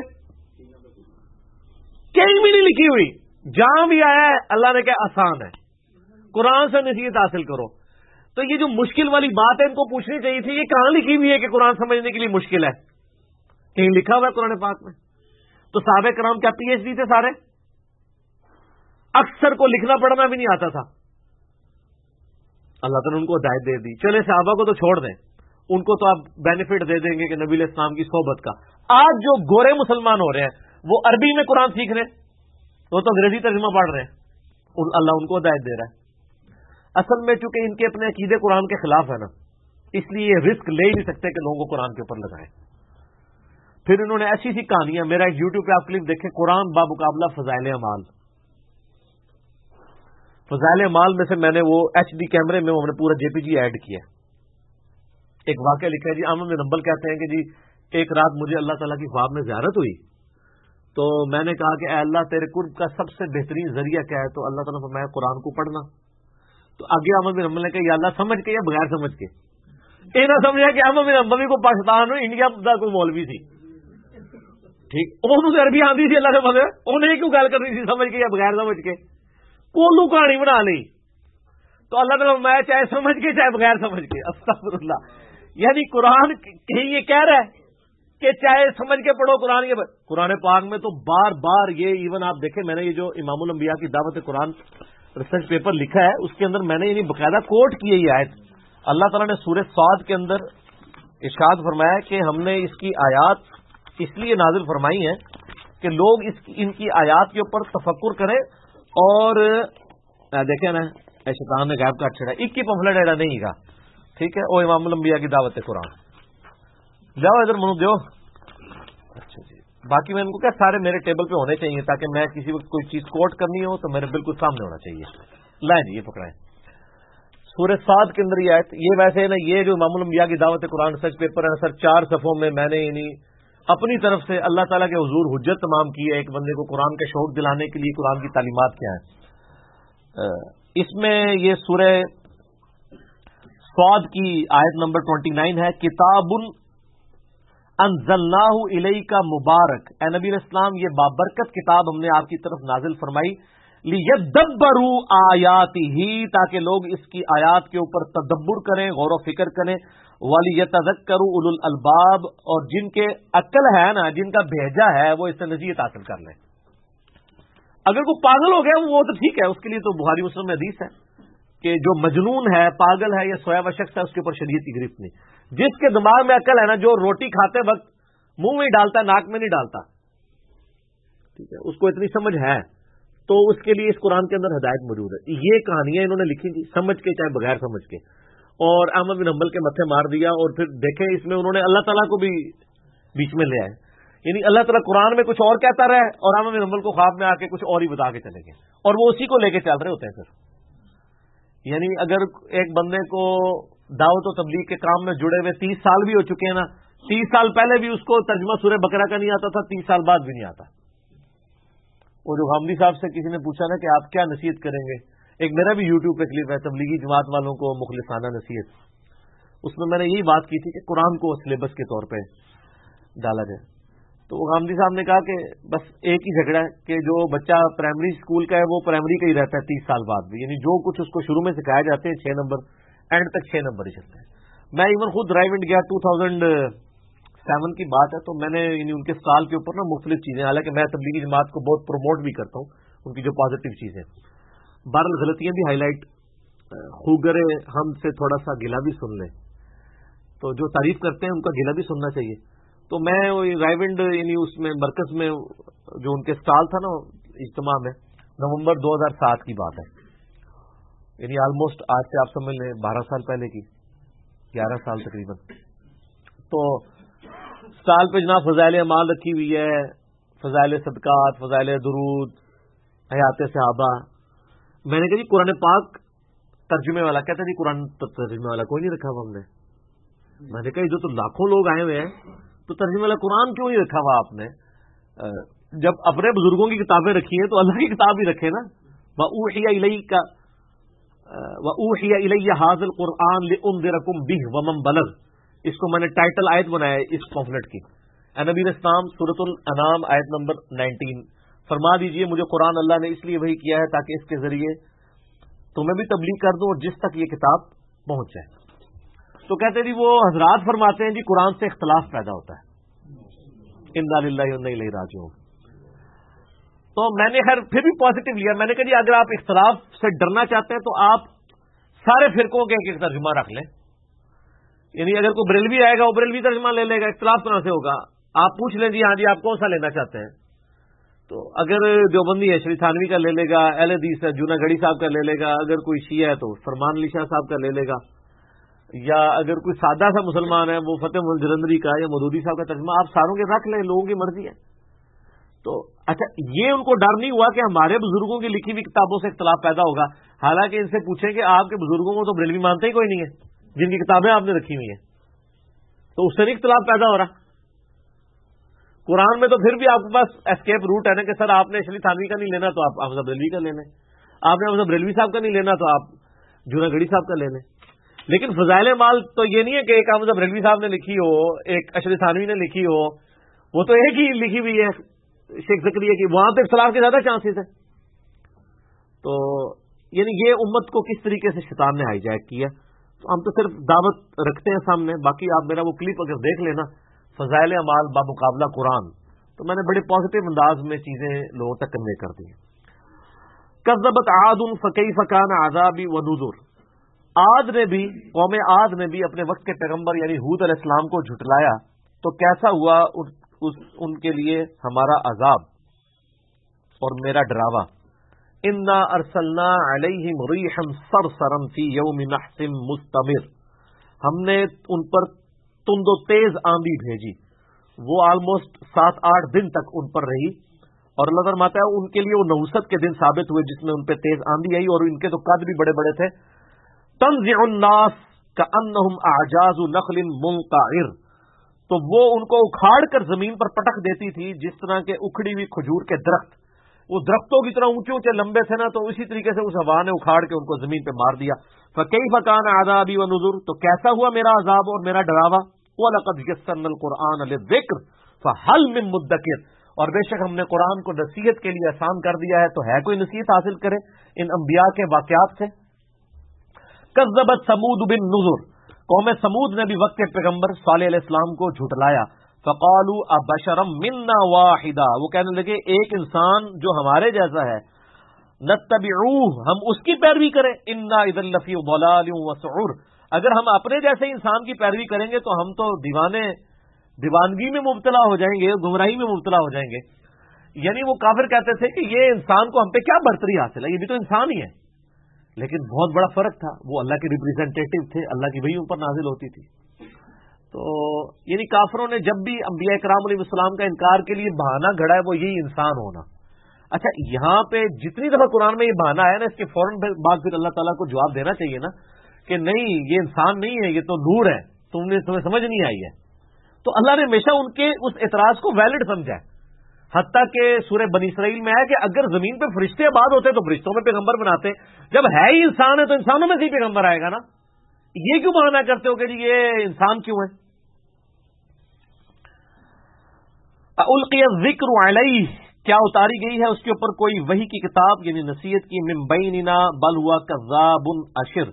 کہیں بھی نہیں لکھی ہوئی. جہاں بھی آیا ہے اللہ نے کہا آسان ہے، قرآن سے نصیحت حاصل کرو. تو یہ جو مشکل والی بات ہے ان کو پوچھنی چاہیے تھی، یہ کہاں لکھی ہوئی ہے کہ قرآن سمجھنے کے لیے مشکل ہے؟ کہیں لکھا ہوا ہے قرآن پاک میں؟ تو صحابہ کرام کیا PhD تھے سارے؟ اکثر کو لکھنا پڑھنا بھی نہیں آتا تھا. اللہ تعالیٰ نے ان کو ہدایت دے دی. چلے صحابہ کو تو چھوڑ دیں, ان کو تو آپ بینیفٹ دے دیں گے کہ نبی علیہ السلام کی صحبت کا. آج جو گورے مسلمان ہو رہے ہیں وہ عربی میں قرآن سیکھ رہے ہیں, وہ تو انگریزی ترجمہ پڑھ رہے ہیں, اللہ ان کو ہدایت دے رہا ہے. اصل میں چونکہ ان کے اپنے عقیدے قرآن کے خلاف ہے نا, اس لیے یہ رسک لے ہی نہیں سکتے کہ لوگوں کو قرآن کے اوپر لگائیں. پھر انہوں نے ایسی سی کہانیاں, میرا ایک یوٹیوب پہ آپ کلپ دیکھیں, قرآن بامقابلہ فضائل اعمال. فضائل اعمال میں سے میں نے وہ ایچ ڈی کیمرے میں ہم نے پورا جے پی جی ایڈ کیا. ایک واقعہ لکھا ہے جی, احمد بن حنبل کہتے ہیں کہ جی ایک رات مجھے اللہ تعالیٰ کی خواب میں زیارت ہوئی, تو میں نے کہا کہ اے اللہ تیرے قرب کا سب سے بہترین ذریعہ کیا ہے, تو اللہ تعالیٰ نے فرمایا قرآن کو پڑھنا. تو آگے احمد بن حنبل نے کہا یا اللہ سمجھ کے یا بغیر سمجھ کے. یہ نہ سمجھا کہ احمد بن حنبل کو پاکستان انڈیا کا کوئی مولوی تھی, ٹھیک, انہوں سے عربی آتی تھی, اللہ سے پتہ انہیں کیوں گل کرنی تھی سمجھ کے یا بغیر سمجھ کے, کولو کہانی بنا لی. تو اللہ تعالیٰ میں چاہے سمجھ کے چاہے بغیر سمجھ کے. استغفر اللہ. یعنی قرآن کہیں یہ کہہ رہا ہے کہ چاہے سمجھ کے پڑھو قرآن. کے قرآن پاک میں تو بار بار یہ ایون آپ دیکھیں, میں نے یہ جو امام الانبیاء کی دعوت قرآن ریسرچ پیپر لکھا ہے اس کے اندر میں نے یعنی باقاعدہ کوٹ کی ہے یہ آیت. اللہ تعالیٰ نے سورہ صاد کے اندر ارشاد فرمایا کہ ہم نے اس کی آیات اس لیے نازل فرمائی ہیں کہ لوگ ان کی آیات کے اوپر تفکر کریں. اور دیکھیں نا شیطان نے غائب کاٹ چھڑا, ایک کی پمفلٹ ایڈا نہیں گا, ٹھیک ہے, وہ امام الانبیاء کی دعوت قرآن. جاؤ ادھر منو دیو. اچھا جی, باقی میں ان کو کیا سارے میرے ٹیبل پہ ہونے چاہیے تاکہ میں کسی وقت کوئی چیز کوٹ کرنی ہو تو میرے بالکل سامنے ہونا چاہیے. لائیں جی یہ پکڑائیں سورہ صاد کے اندر یہ آیت. یہ ویسے نا یہ جو امام الانبیاء کی دعوت قرآن ریسرچ پیپر ہے سر 4 صفحوں میں نے یعنی اپنی طرف سے اللہ تعالیٰ کے حضور حجت تمام کی ہے ایک بندے کو قرآن کا شعور دلانے کے لیے قرآن کی تعلیمات کیا ہیں. اس میں یہ سورہ صاد کی آیت نمبر 29 ہے, کتاب انزلناہ الیک مبارک. اے نبی علیہ السلام یہ بابرکت کتاب ہم نے آپ کی طرف نازل فرمائی, لیدبروا آیاتہ تاکہ لوگ اس کی آیات کے اوپر تدبر کریں, غور و فکر کریں, وَلِيَتَذَكَّرُوا أُولُو الْأَلْبَابِ اور جن کے عقل ہے نا, جن کا بھیجا ہے وہ اس سے نصیحت حاصل کر لیں. اگر کوئی پاگل ہو گیا وہ تو ٹھیک ہے, اس کے لیے تو بخاری مسلم میں حدیث ہے کہ جو مجنون ہے, پاگل ہے یا سویا ہوا شخص ہے اس کے اوپر شریعت کی گرفت نہیں. جس کے دماغ میں عقل ہے نا, جو روٹی کھاتے وقت منہ میں ڈالتا ہے ناک میں نہیں ڈالتا, ٹھیک ہے, اس کو اتنی سمجھ ہے تو اس کے لیے اس قرآن کے اندر ہدایت موجود ہے. یہ کہانیاں انہوں نے لکھی تھی سمجھ کے چاہے بغیر سمجھ کے, اور احمد بن حنبل کے متھے مار دیا. اور پھر دیکھیں اس میں انہوں نے اللہ تعالیٰ کو بھی بیچ میں لے آئے, یعنی اللہ تعالیٰ قرآن میں کچھ اور کہتا رہے اور احمد بن حنبل کو خواب میں آ کے کچھ اور ہی بتا کے چلے گئے, اور وہ اسی کو لے کے چل رہے ہوتے ہیں. پھر یعنی اگر ایک بندے کو دعوت و تبلیغ کے کام میں جڑے ہوئے 30 سال بھی ہو چکے ہیں نا, 30 سال پہلے بھی اس کو ترجمہ سورہ بقرہ کا نہیں آتا تھا, 30 سال بعد بھی نہیں آتا. اور جو غامدی صاحب سے کسی نے پوچھا نا کہ آپ کیا نصیحت کریں گے, ایک میرا بھی یوٹیوب پہ کلپ ہے تبلیغی جماعت والوں کو مخلصانہ نصیحت, اس میں نے یہی بات کی تھی کہ قرآن کو سلیبس کے طور پہ ڈالا جائے. تو غامدی صاحب نے کہا کہ بس ایک ہی جھگڑا ہے کہ جو بچہ پرائمری اسکول کا ہے وہ پرائمری کا ہی رہتا ہے 30 سال بعد بھی, یعنی جو کچھ اس کو شروع میں سکھایا جاتے ہیں 6 نمبر اینڈ تک 6 نمبر ہی چلتے ہیں. میں ایون خود ڈرائیو انڈ گیا 2007 کی بات ہے, تو میں نے یعنی ان کے سال کے اوپر نا مختلف چیزیں, حالانکہ میں تبلیغی جماعت کو بہت پروموٹ بھی کرتا ہوں, ان کی جو پازیٹیو چیزیں, بہرحال غلطیاں بھی ہائی لائٹ, خوگر ہم سے تھوڑا سا گلا بھی سن لیں, تو جو تعریف کرتے ہیں ان کا گلا بھی سننا چاہیے. تو میں رائیونڈ یعنی اس میں مرکز میں جو ان کے اسٹال تھا نا اجتماع میں, نومبر 2007 کی بات ہے, یعنی آلموسٹ آج سے آپ سمجھ لیں 12 سال پہلے کی, 11 سال تقریباً. تو اسٹال پہ جناب فضائل اعمال رکھی ہوئی ہے, فضائل صدقات, فضائل درود, حیات صحابہ. میں نے کہا جی قرآن پاک ترجمے والا, کہتا جی قرآن ترجمے والا کوئی نہیں رکھا ہوا ہم نے. میں نے کہا جو تو لاکھوں لوگ آئے ہوئے ہیں تو ترجمے والا قرآن کیوں نہیں رکھا ہوا آپ نے؟ جب اپنے بزرگوں کی کتابیں رکھی ہیں تو اللہ کی کتاب ہی رکھے نا. وَأُوحِيَ إِلَيَّ هَٰذَا الْقُرْآنُ لِأُنذِرَكُم بِهِ وَمَن بَلَغَ, اس کو میں نے ٹائٹل آیت بنایا ہے اس پمفلٹ کی. اے نبی علیہ السلام سورۃ الانعام آیت نمبر 19, فرما دیجئے مجھے قرآن اللہ نے اس لیے وحی کیا ہے تاکہ اس کے ذریعے تمہیں بھی تبلیغ کر دوں اور جس تک یہ کتاب پہنچ جائے. تو کہتے جی وہ حضرات فرماتے ہیں جی قرآن سے اختلاف پیدا ہوتا ہے, انا للہ و انا الیہ راجعون. تو میں نے خیر پھر بھی پازیٹو لیا, میں نے کہا جی اگر آپ اختلاف سے ڈرنا چاہتے ہیں تو آپ سارے فرقوں کے ایک ترجمہ رکھ لیں. یعنی اگر کوئی بریلوی آئے گا وہ بریلوی ترجمہ لے لے گا. اختلاف کہاں سے ہوگا؟ آپ پوچھ لیں جی ہاں جی آپ کون سا لینا چاہتے ہیں. تو اگر دیوبندی ہے شریف تھانوی کا لے لے گا, اہل حدیث ہے جونا گڑھی صاحب کا لے لے گا, اگر کوئی شیعہ ہے تو فرمان علی شاہ صاحب کا لے لے گا, یا اگر کوئی سادہ سا مسلمان ہے وہ فتح الجلندری کا یا مودودی صاحب کا ترجمہ آپ ساروں کے رکھ لیں, لوگوں کی مرضی ہے. تو اچھا یہ ان کو ڈر نہیں ہوا کہ ہمارے بزرگوں کی لکھی ہوئی کتابوں سے اختلاف پیدا ہوگا, حالانکہ ان سے پوچھیں کہ آپ کے بزرگوں کو تو بریلوی مانتے ہی کوئی نہیں ہے جن کی کتابیں آپ نے رکھی ہوئی ہیں, تو اس سے نہیں اختلاف پیدا ہو رہا. قرآن میں تو پھر بھی آپ کے پاس اسکیپ روٹ ہے نا کہ سر آپ نے شریف تھانوی کا نہیں لینا تو آپ احمد بریلوی کا لے لیں, آپ نے احمد بریلوی صاحب کا نہیں لینا تو آپ جونا گڑھی صاحب کا لے لیں. لیکن فضائل مال تو یہ نہیں ہے کہ ایک احمد بریلوی صاحب نے لکھی ہو, ایک اشرف تھانوی نے لکھی ہو, وہ تو ایک ہی لکھی ہوئی ہے شیخ زکریا کی, وہاں تو اختلاف کے زیادہ چانسز ہیں. تو یعنی یہ امت کو کس طریقے سے شیطان نے ہائی جیک کیا. تو ہم تو صرف دعوت رکھتے ہیں سامنے, باقی آپ میرا وہ کلپ اگر دیکھ لینا فضائل اعمال بمقابلہ قرآن, تو میں نے بڑے پازیٹو انداز میں چیزیں لوگوں تک کنوے کر دی. کذبت عاد فکیف کان عذابی ونذر, عاد نے بھی, قوم عاد نے بھی اپنے وقت کے پیغمبر یعنی ہود علیہ السلام کو جھٹلایا, تو کیسا ہوا ان کے لیے ہمارا عذاب اور میرا ڈراوا. انا ارسلنا علیہم ریحا صرصرا فی یوم نحس مستمر, ہم نے ان پر تند و تیز آندھی بھیجی, وہ آلموسٹ 7-8 دن تک ان پر رہی, اور اللہ فرماتا ہے ان کے لیے وہ نحوست کے دن ثابت ہوئے جس میں ان پہ تیز آندھی آئی, اور ان کے تو قد بھی بڑے بڑے تھے. تنزع الناس کأنہم اعجاز نخل منقعر, تو وہ ان کو اکھاڑ کر زمین پر پٹک دیتی تھی جس طرح کے اکھڑی ہوئی کھجور کے درخت, وہ درختوں کی طرح اونچے اونچے لمبے تھے نا, تو اسی طریقے سے اس ہوا نے اکھاڑ کے ان کو زمین پہ مار دیا. فکیف کان عذابی ونذر, تو کیسا ہوا میرا عذاب اور میرا ڈراوا. وَلَقَدْ يَسَّرْنَا الْقُرْآنَ لِلذِّكْرِ فَهَلْ مِن مُدَّكِرٍ, اور بے شک ہم نے قرآن کو نصیحت کے لیے آسان کر دیا ہے, تو ہے کوئی نصیحت حاصل کرے ان انبیاء کے واقعات سے. کذبت ثمود بالنذر, قوم سمود نے بھی وقت کے پیغمبر صالح علیہ السلام کو جھٹلایا. فقالوا ابشرا منا واحدا, وہ کہنے لگے ایک انسان جو ہمارے جیسا ہے, نتبعوہ, ہم اس کی پیروی کریں, انا اذا لفی ضلال وسعور, اگر ہم اپنے جیسے انسان کی پیروی کریں گے تو ہم تو دیوانگی میں مبتلا ہو جائیں گے, گمراہی میں مبتلا ہو جائیں گے. یعنی وہ کافر کہتے تھے کہ یہ انسان کو ہم پہ کیا برتری حاصل ہے, یہ بھی تو انسان ہی ہے. لیکن بہت بڑا فرق تھا, وہ اللہ کے ریپرزینٹیٹو تھے, اللہ کی وحی ان پر نازل ہوتی تھی. تو یعنی کافروں نے جب بھی انبیاء کرام علیہ السلام کا انکار کے لیے بہانہ گھڑا ہے وہ یہی انسان ہونا. اچھا یہاں پہ جتنی دفعہ قرآن میں یہ بہانہ ہے نا, اس کے فوراً بعد پھر اللہ تعالیٰ کو جواب دینا چاہیے نا کہ نہیں یہ انسان نہیں ہے, یہ تو نور ہے, تمہیں سمجھ نہیں آئی ہے. تو اللہ نے ہمیشہ ان کے اس اعتراض کو ویلڈ سمجھا ہے. حتیٰ کہ سورہ بنی اسرائیل میں ہے کہ اگر زمین پہ فرشتے آباد ہوتے تو فرشتوں میں پیغمبر بناتے, جب ہے ہی انسان ہے تو انسانوں میں سے ہی پیغمبر آئے گا نا. یہ کیوں بہانہ کرتے ہو کہ جی یہ انسان کیوں ہے. القی الذکر علیہ, کیا اتاری گئی ہے اس کے اوپر کوئی وحی کی کتاب یعنی نصیحت کی, من بیننا بل ہوا کذاب اشر,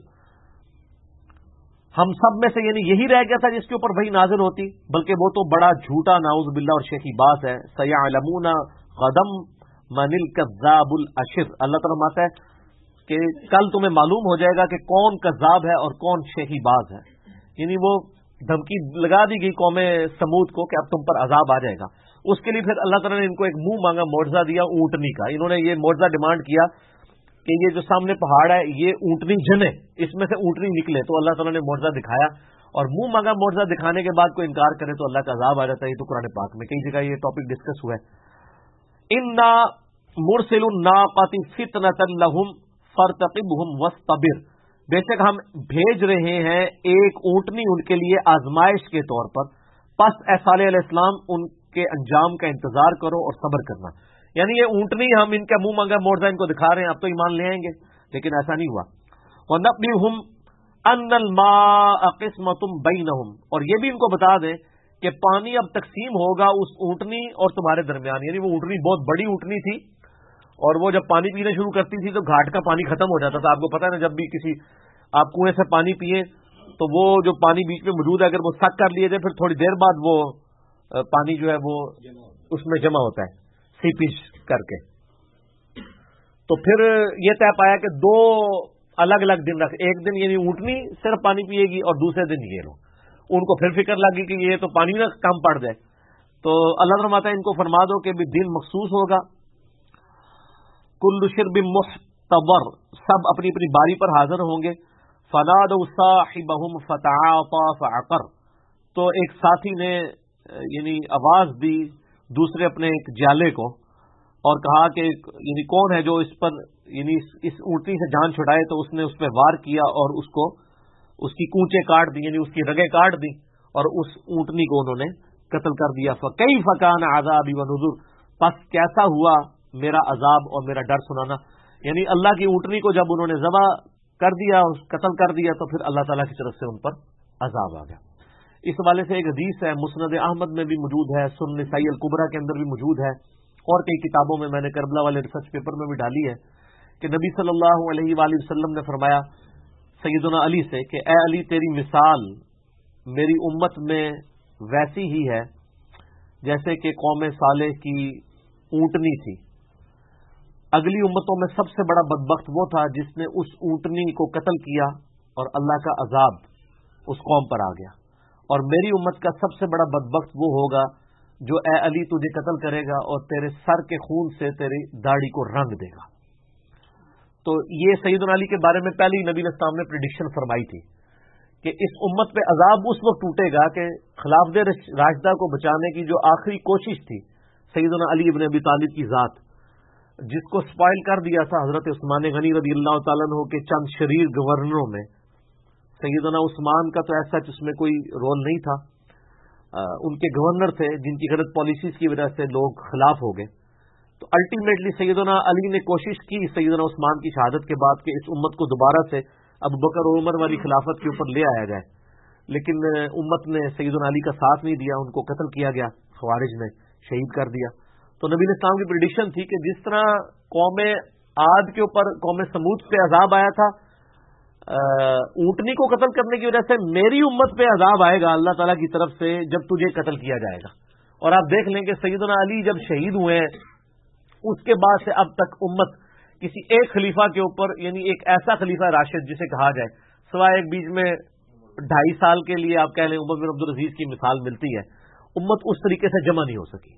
ہم سب میں سے یعنی یہی رہ گیا تھا جس کے اوپر وحی نازل ہوتی, بلکہ وہ تو بڑا جھوٹا نعوذ باللہ اور شیخی باز ہے. سیعلمون غدم من الکذاب الاشر, اللہ تعالیٰ فرماتا ہے کہ کل تمہیں معلوم ہو جائے گا کہ کون کذاب ہے اور کون شیخی باز ہے. یعنی وہ دھمکی لگا دی گئی قوم سمود کو کہ اب تم پر عذاب آ جائے گا. اس کے لیے پھر اللہ تعالیٰ نے ان کو ایک منہ مانگا معجزہ دیا اونٹنی کا. انہوں نے یہ معجزہ ڈیمانڈ کیا کہ یہ جو سامنے پہاڑ ہے یہ اونٹنی جنے, اس میں سے اونٹنی نکلے. تو اللہ تعالیٰ نے معجزہ دکھایا, اور منہ مانگا معجزہ دکھانے کے بعد کوئی انکار کرے تو اللہ کا عذاب آ جاتا ہے. یہ تو قرآن پاک میں کئی جگہ یہ ٹاپک ڈسکس ہوا ہے. انا مرسل الناقۃ فتنۃ لہم فارتقبہم واصطبر, بے شک ہم بھیج رہے ہیں ایک اونٹنی ان کے لیے آزمائش کے طور پر, پس اے صالح علیہ السلام ان کے انجام کا انتظار کرو اور صبر کرنا. یعنی یہ اونٹنی ہم ان کا منہ مانگا معجزہ ان کو دکھا رہے ہیں, اب تو ایمان لے آئیں گے, لیکن ایسا نہیں ہوا. وَنَبِّئْهُمْ أَنَّ الْمَاءَ قِسْمَةٌ بَيْنَهُمْ, اور یہ بھی ان کو بتا دیں کہ پانی اب تقسیم ہوگا اس اونٹنی اور تمہارے درمیان. یعنی وہ اونٹنی بہت بڑی اونٹنی تھی, اور وہ جب پانی پینا شروع کرتی تھی تو گھاٹ کا پانی ختم ہو جاتا تھا. آپ کو پتا ہے نا, جب بھی کسی آپ کنویں سے پانی پیئے تو وہ جو پانی بیچ میں موجود ہے اگر وہ سک کر لیے جائے پھر تھوڑی دیر بعد وہ پانی جو ہے وہ اس میں جمع ہوتا ہے سیپیج کر کے. تو پھر یہ طے پایا کہ 2 الگ الگ دن رکھ، ایک دن یعنی اونٹنی صرف پانی پیے گی اور دوسرے دن یہ لوگ، ان کو پھر فکر لگی کہ یہ تو پانی نہ کم پڑ جائے، تو اللہ فرماتا ہے ان کو فرما دو کہ بھی دن مخصوص ہوگا، کل شرب محتضر، سب اپنی اپنی باری پر حاضر ہوں گے، فنادوا صاحبهم فتعاطى فعقر، تو ایک ساتھی نے یعنی آواز دی دوسرے اپنے ایک جالے کو اور کہا کہ یعنی کون ہے جو اس پر یعنی اس اونٹنی سے جان چھڑائے، تو اس نے اس پہ وار کیا اور اس کو اس کی کونچیں کاٹ دی، یعنی اس کی رگیں کاٹ دی اور اس اونٹنی کو انہوں نے قتل کر دیا۔ فَكَيْفَ كَانَ عَذَابِي وَنُذُرِ، پس کیسا ہوا میرا عذاب اور میرا ڈر سنانا، یعنی اللہ کی اونٹنی کو جب انہوں نے ذبح کر دیا، قتل کر دیا، تو پھر اللہ تعالیٰ کی طرف سے ان پر عذاب آ گیا۔ اس حوالے سے ایک حدیث ہے، مسند احمد میں بھی موجود ہے، سنن نسائی الکبریٰ کے اندر بھی موجود ہے، اور کئی کتابوں میں نے کربلا والے ریسرچ پیپر میں بھی ڈالی ہے کہ نبی صلی اللہ علیہ وآلہ وسلم نے فرمایا سیدنا علی سے کہ اے علی، تیری مثال میری امت میں ویسی ہی ہے جیسے کہ قوم صالح کی اونٹنی تھی، اگلی امتوں میں سب سے بڑا بدبخت وہ تھا جس نے اس اونٹنی کو قتل کیا اور اللہ کا عذاب اس قوم پر آ گیا، اور میری امت کا سب سے بڑا بدبخت وہ ہوگا جو اے علی تجھے قتل کرے گا اور تیرے سر کے خون سے تیری داڑھی کو رنگ دے گا۔ تو یہ سیدنا علی کے بارے میں پہلی نبی علیہ السلام نے پریڈکشن فرمائی تھی کہ اس امت پہ عذاب اس وقت ٹوٹے گا کہ خلافت راشدہ کو بچانے کی جو آخری کوشش تھی سیدنا علی ابن ابی طالب کی ذات، جس کو سپائل کر دیا تھا حضرت عثمان غنی رضی اللہ تعالیٰ عنہ کے چند شریر گورنروں میں، سیدنا عثمان کا تو ایسا جس میں کوئی رول نہیں تھا، ان کے گورنر تھے جن کی غلط پالیسیز کی وجہ سے لوگ خلاف ہو گئے، تو الٹیمیٹلی سیدنا علی نے کوشش کی سیدنا عثمان کی شہادت کے بعد کہ اس امت کو دوبارہ سے ابو بکر اور عمر والی خلافت کے اوپر لے آیا جائے، لیکن امت نے سیدنا علی کا ساتھ نہیں دیا، ان کو قتل کیا گیا، خوارج نے شہید کر دیا۔ تو نبی علیہ السلام کی پریڈکشن تھی کہ جس طرح قوم عاد کے اوپر قوم سمود پہ عذاب آیا تھا اونٹنی کو قتل کرنے کی وجہ سے، میری امت پہ عذاب آئے گا اللہ تعالیٰ کی طرف سے جب تجھے قتل کیا جائے گا۔ اور آپ دیکھ لیں کہ سیدنا علی جب شہید ہوئے اس کے بعد سے اب تک امت کسی ایک خلیفہ کے اوپر، یعنی ایک ایسا خلیفہ راشد جسے کہا جائے، سوائے ایک بیچ میں 2.5 سال کے لیے آپ کہہ لیں عمر بن عبدالعزیز کی مثال ملتی ہے، امت اس طریقے سے جمع نہیں ہو سکی۔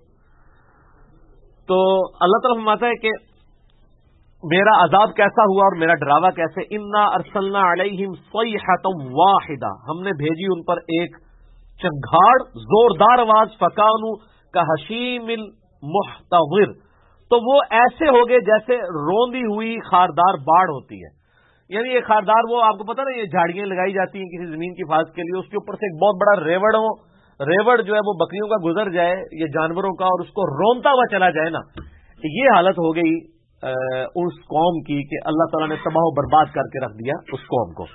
تو اللہ تعالیٰ فرماتا ہے کہ میرا عذاب کیسا ہوا اور میرا ڈراوا کیسے، انا ارسلنا علیہم صیحۃ واحدہ، ہم نے بھیجی ان پر ایک چنگھاڑ زوردار آواز، فکانوا کحشیم المحتضر، تو وہ ایسے ہو گئے جیسے روندی ہوئی خاردار باڑ ہوتی ہے، یعنی یہ خاردار وہ آپ کو پتا نا یہ جھاڑیاں لگائی جاتی ہیں کسی زمین کی حفاظت کے لیے، اس کے اوپر سے ایک بہت بڑا ریوڑ جو ہے وہ بکریوں کا گزر جائے یا جانوروں کا اور اس کو رونتا ہوا چلا جائے نا، یہ حالت ہو گئی اس قوم کی کہ اللہ تعالیٰ نے تباہ و برباد کر کے رکھ دیا اس قوم کو۔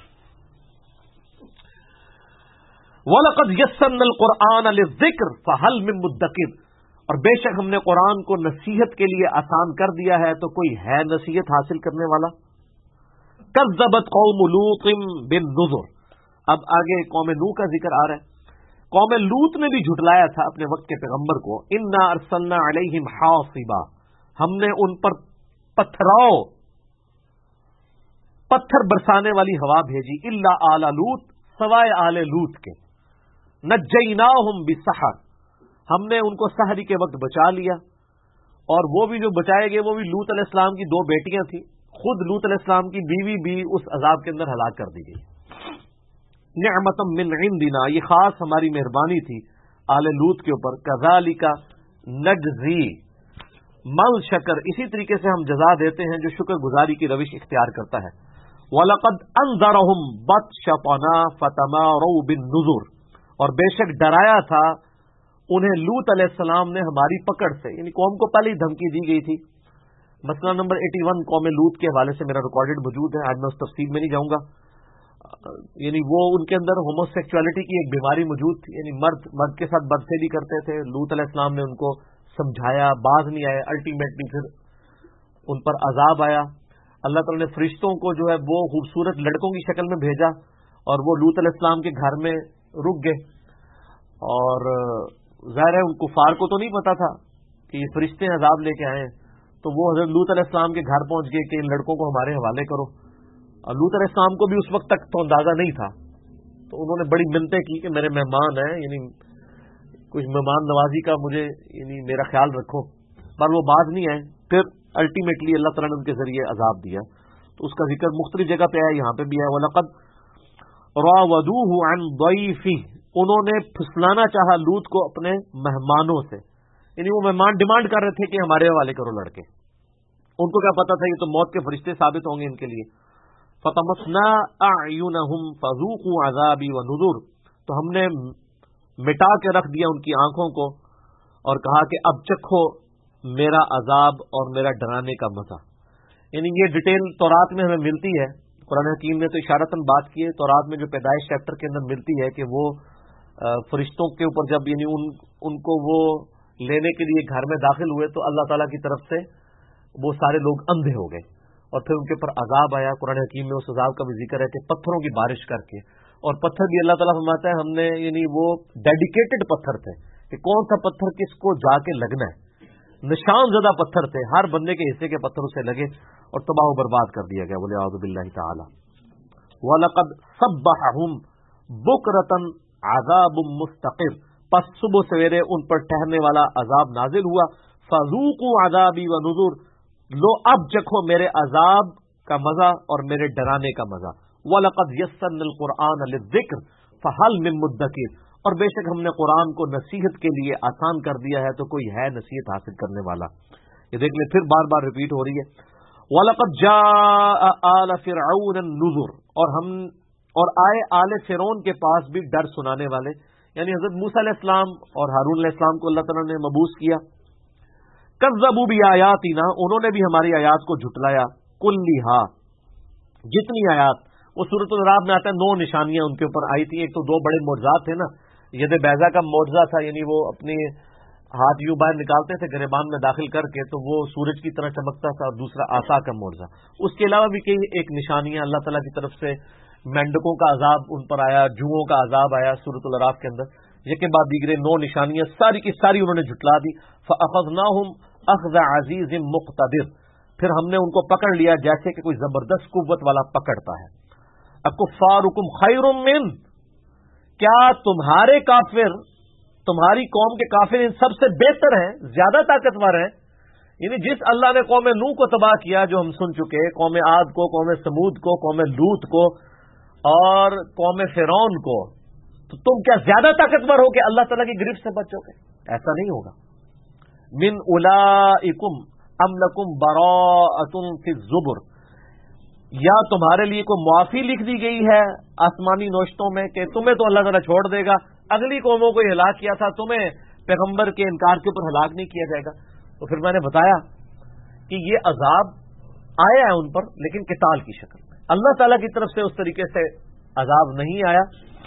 وَلَقَدْ يَسَّرْنَا الْقُرْآنَ لِلذِّكْرِ فَهَلْ مِن مُدَّكِرٍ، اور بے شک ہم نے قرآن کو نصیحت کے لیے آسان کر دیا ہے، تو کوئی ہے نصیحت حاصل کرنے والا؟ كَذَّبَتْ قَوْمُ لُوطٍ بِالنُّذُرِ، اب آگے قوم نوح کا ذکر آ رہا ہے۔ قوم لوط نے بھی جھٹلایا تھا اپنے وقت کے پیغمبر کو، اِنَّا أَرْسَلْنَا عَلَيْهِمْ حَاصِبًا، ہم نے ان پر پتھر برسانے والی ہوا بھیجی، الا آل لوط، سوائے آل لوط کے، نجیناہم بسحر، ہم نے ان کو سحری کے وقت بچا لیا، اور وہ بھی جو بچائے گئے وہ بھی لوط علیہ السلام کی 2 بیٹیاں تھیں، خود لوط علیہ السلام کی بیوی بھی اس عذاب کے اندر ہلاک کر دی گئی۔ نعمتا من عندنا، یہ خاص ہماری مہربانی تھی آل لوط کے اوپر، کذالک نجزی من شکر، اسی طریقے سے ہم جزا دیتے ہیں جو شکر گزاری کی روش اختیار کرتا ہے۔ وَلَقَدْ أَنذَرَهُمْ بَطْشَتَنَا فَتَمَارَوْا بِالنُّذُرِ، اور بے شک ڈرایا تھا انہیں لوط علیہ السلام نے ہماری پکڑ سے، یعنی قوم کو پہلے ہی دھمکی دی گئی تھی۔ مسئلہ نمبر 81 قوم لوط کے حوالے سے میرا ریکارڈڈ موجود ہے، آج میں اس تفصیل میں نہیں جاؤں گا، یعنی وہ ان کے اندر ہومو سیکچولیٹی کی ایک بیماری موجود تھی، یعنی مرد کے ساتھ بدفعلی کرتے تھے، لوط علیہ السلام نے ان کو سمجھایا، باز نہیں آئے، الٹیمیٹلی پھر ان پر عذاب آیا۔ اللہ تعالیٰ نے فرشتوں کو جو ہے وہ خوبصورت لڑکوں کی شکل میں بھیجا اور وہ لوط علیہ السلام کے گھر میں رک گئے، اور ظاہر ہے ان کفار کو تو نہیں پتا تھا کہ یہ فرشتے عذاب لے کے آئے، تو وہ حضرت لوط علیہ السلام کے گھر پہنچ گئے کہ ان لڑکوں کو ہمارے حوالے کرو، اور لوط علیہ السلام کو بھی اس وقت تک تو اندازہ نہیں تھا، تو انہوں نے بڑی منتیں کی کہ میرے مہمان ہیں، یعنی کچھ مہمان نوازی کا مجھے یعنی میرا خیال رکھو، پر وہ باز نہیں آئے. پھر الٹیمیٹلی اللہ تعالیٰ نے ان کے ذریعے عذاب دیا. تو اس کا ذکر مختلف جگہ پہ ہے، یہاں پہ بھی ہے. وَلَقَدْ رَاوَدُوهُ عَنْ ضَيْفِهِ، انہوں نے پھسلانا چاہا لوط کو اپنے مہمانوں سے، یعنی وہ مہمان ڈیمانڈ کر رہے تھے کہ ہمارے حوالے کرو لڑکے. ان کو کیا پتا تھا یہ تو موت کے فرشتے ثابت ہوں گے ان کے لیے. فَطَمَسْنَا أَعْيُنَهُمْ فَذُوقُوا عَذَابِي وَنُذُرِ، تو ہم نے مٹا کے رکھ دیا ان کی آنکھوں کو اور کہا کہ اب چکھو میرا عذاب اور میرا ڈرانے کا مزہ. یعنی یہ ڈیٹیل تورات میں ہمیں ملتی ہے. قرآن حکیم نے تو اشارتاً بات کی ہے، تورات میں جو پیدائش چیپٹر کے اندر ملتی ہے کہ وہ فرشتوں کے اوپر جب یعنی ان کو وہ لینے کے لیے گھر میں داخل ہوئے تو اللہ تعالیٰ کی طرف سے وہ سارے لوگ اندھے ہو گئے اور پھر ان کے اوپر عذاب آیا. قرآن حکیم میں اس عذاب کا بھی ذکر ہے کہ پتھروں کی بارش کر کے، اور پتھر بھی اللہ تعالیٰ فرماتا ہے ہم نے یعنی وہ ڈیڈیکیٹڈ پتھر تھے کہ کون سا پتھر کس کو جا کے لگنا ہے، نشان زدہ پتھر تھے، ہر بندے کے حصے کے پتھر اسے لگے اور تباہ و برباد کر دیا گیا. وَلِعَوْذُ بِاللَّهِ تَعَالَى. وَلَقَدْ صَبَّحَهُمْ بُكْرَةً عَذَابٌ مُسْتَقِرٌ، پس صبح سویرے ان پر ٹھہرنے والا عذاب نازل ہوا. فَذُوقُوا عَذَابِي وَنُذُرِ، لو اب چکھو میرے عذاب کا مزہ اور میرے ڈرانے کا مزہ. وَلَقَدْ يَسَّرْنَا الْقُرْآنَ لِلذِّكْرِ فَهَلْ مِن مُدَّكِرٍ، اور بے شک ہم نے قرآن کو نصیحت کے لیے آسان کر دیا ہے تو کوئی ہے نصیحت حاصل کرنے والا. یہ دیکھ لیں پھر بار بار ریپیٹ ہو رہی ہے. وَلَقَدْ جَاءَ آلَ فِرْعَوْنَ النُّذُرُ، اور آئے آل فرعون کے پاس بھی ڈر سنانے والے، یعنی حضرت موسیٰ علیہ السلام اور ہارون علیہ السلام کو اللہ تعالیٰ نے مبعوث کیا. کذبوا بآیاتنا، انہوں نے بھی ہماری آیات کو جھٹلایا. کلھا، جتنی آیات، وہ سورۃ العراف میں آتا ہے 9 نشانیاں ان کے اوپر آئی تھی. ایک تو 2 بڑے معجزات تھے نا، ید بیضا کا معجزہ تھا، یعنی وہ اپنے ہاتھ یوں باہر نکالتے تھے گریبان میں داخل کر کے تو وہ سورج کی طرح چمکتا تھا، اور دوسرا عصا کا معجزہ. اس کے علاوہ بھی کئی ایک نشانیاں اللہ تعالیٰ کی طرف سے، مینڈکوں کا عذاب ان پر آیا، جوؤں کا عذاب آیا سورۃ العراف کے اندر. یہ کے بعد دیگرے 9 نشانیاں ساری کی ساری انہوں نے جھٹلا دی. فَأَخَذْنَاهُمْ أَخْذَ عَزِيزٍ مُقْتَدِرٍ، پھر ہم نے ان کو پکڑ لیا جیسے کہ کوئی زبردست قوت والا پکڑتا ہے. اکفارکم خیر من، کیا تمہارے کافر، تمہاری قوم کے کافر ان سب سے بہتر ہیں، زیادہ طاقتور ہیں؟ یعنی جس اللہ نے قوم نوح کو تباہ کیا جو ہم سن چکے، قوم عاد کو، قوم سمود کو، قوم لوط کو اور قوم فرعون کو، تو تم کیا زیادہ طاقتور ہو کہ اللہ تعالیٰ کی گرفت سے بچو گے؟ ایسا نہیں ہوگا. من اولئکم ام لکم براءۃ فی الزبر، یا تمہارے لیے کوئی معافی لکھ دی گئی ہے آسمانی نوشتوں میں کہ تمہیں تو اللہ تعالیٰ چھوڑ دے گا، اگلی قوموں کو ہلاک کیا تھا، تمہیں پیغمبر کے انکار کے اوپر ہلاک نہیں کیا جائے گا. تو پھر میں نے بتایا کہ یہ عذاب آیا ہے ان پر لیکن قتال کی شکل میں، اللہ تعالیٰ کی طرف سے اس طریقے سے عذاب نہیں آیا.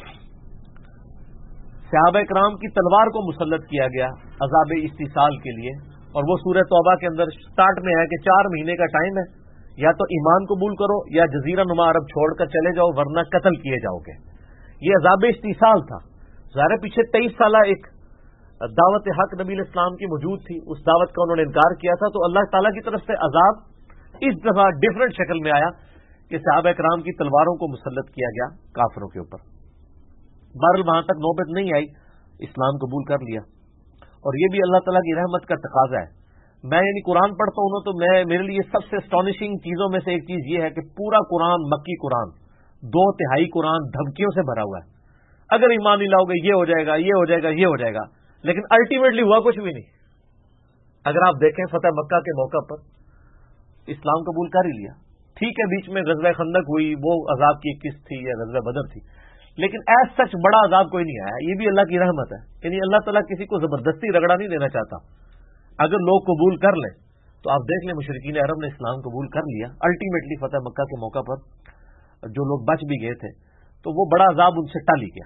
صحابہ کرام کی تلوار کو مسلط کیا گیا عذاب استیصال کے لیے، اور وہ سورہ توبہ کے اندر سٹارٹ میں ہے کہ 4 مہینے کا ٹائم ہے، یا تو ایمان قبول کرو یا جزیرہ نما عرب چھوڑ کر چلے جاؤ ورنہ قتل کیے جاؤ گے. یہ عذاب استیصال تھا. ظاہر پیچھے 23 سالہ ایک دعوت حق نبی علیہ السلام کی موجود تھی، اس دعوت کا انہوں نے انکار کیا تھا، تو اللہ تعالیٰ کی طرف سے عذاب اس دفعہ ڈیفرنٹ شکل میں آیا کہ صحابہ کرام کی تلواروں کو مسلط کیا گیا کافروں کے اوپر. بہرحال وہاں تک نوبت نہیں آئی، اسلام قبول کر لیا، اور یہ بھی اللہ تعالیٰ کی رحمت کا تقاضا ہے. میں یعنی قرآن پڑھتا ہوں تو میرے لیے سب سے اسٹانشنگ چیزوں میں سے ایک چیز یہ ہے کہ پورا قرآن، مکی قرآن 2/3 قرآن دھمکیوں سے بھرا ہوا ہے. اگر ایمان نہیں لاؤ گے یہ ہو جائے گا، یہ ہو جائے گا، یہ ہو جائے گا، لیکن الٹیمیٹلی ہوا کچھ بھی نہیں. اگر آپ دیکھیں فتح مکہ کے موقع پر اسلام قبول کر ہی لیا، ٹھیک ہے بیچ میں غزوہ خندق ہوئی، وہ عذاب کی ایک قسط تھی یا غزوہ بدر تھی، لیکن ایز سچ بڑا عذاب کوئی نہیں آیا. یہ بھی اللہ کی رحمت ہے، یعنی اللہ تعالیٰ کسی کو زبردستی رگڑا نہیں دینا چاہتا. اگر لوگ قبول کر لیں تو آپ دیکھ لیں مشرکین عرب نے اسلام قبول کر لیا. الٹیمیٹلی فتح مکہ کے موقع پر جو لوگ بچ بھی گئے تھے تو وہ بڑا عذاب ان سے ٹل ہی گیا.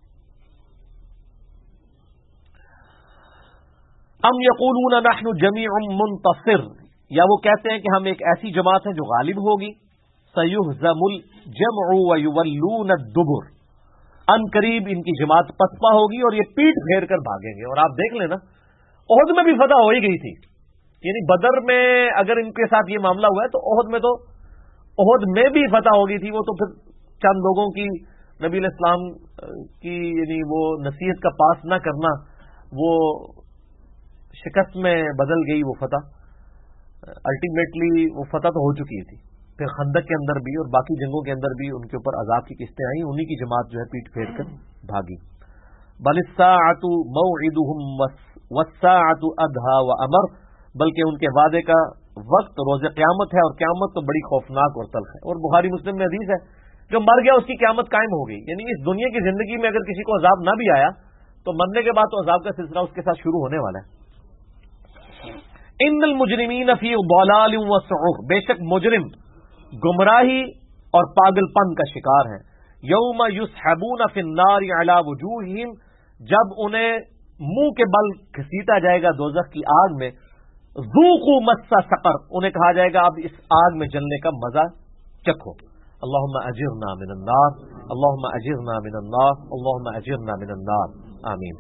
ام یقولون نحن جمیع منتصر، یا وہ کہتے ہیں کہ ہم ایک ایسی جماعت ہیں جو غالب ہوگی. سیہزم الجمع ویولون الدبر، ان قریب ان کی جماعت پسپا ہوگی اور یہ پیٹ پھیر کر بھاگیں گے. اور آپ دیکھ لیں نا احد میں بھی فتح ہو ہی گئی تھی، یعنی بدر میں اگر ان کے ساتھ یہ معاملہ ہوا ہے تو احد میں تو احد میں بھی فتح ہوگی تھی، وہ تو پھر چند لوگوں کی نبی علیہ السلام کی یعنی وہ نصیحت کا پاس نہ کرنا، وہ شکست میں بدل گئی وہ فتح۔ الٹیمیٹلی وہ فتح تو ہو چکی تھی، پھر خندق کے اندر بھی اور باقی جنگوں کے اندر بھی ان کے اوپر عذاب کی قسطیں آئیں، انہی کی جماعت جو ہے پیٹ پھیر کر بھاگی۔ بل الساعۃ موعدہم والساعۃ ادھیٰ وامر، بلکہ ان کے وعدے کا وقت روز قیامت ہے، اور قیامت تو بڑی خوفناک اور تلخ ہے۔ اور بخاری مسلم میں حدیث ہے جو مر گیا اس کی قیامت قائم ہو گئی، یعنی اس دنیا کی زندگی میں اگر کسی کو عذاب نہ بھی آیا تو مرنے کے بعد تو عذاب کا سلسلہ اس کے ساتھ شروع ہونے والا ہے۔ ان المجرمین فی ضلال وسعر، بے شک مجرم گمراہی اور پاگل پن کا شکار ہیں۔ یوم یسحبون فی النار علی وجوہہم، جب انہیں منہ کے بل گھسیٹا جائے گا دوزخ کی آگ میں، ذوقوا مس سقر، انہیں کہا جائے گا اب اس آگ میں جلنے کا مزہ چکھو۔ اللہم اجرنا من النار، اللہم اجرنا من النار، اللہم اجرنا من النار، آمین۔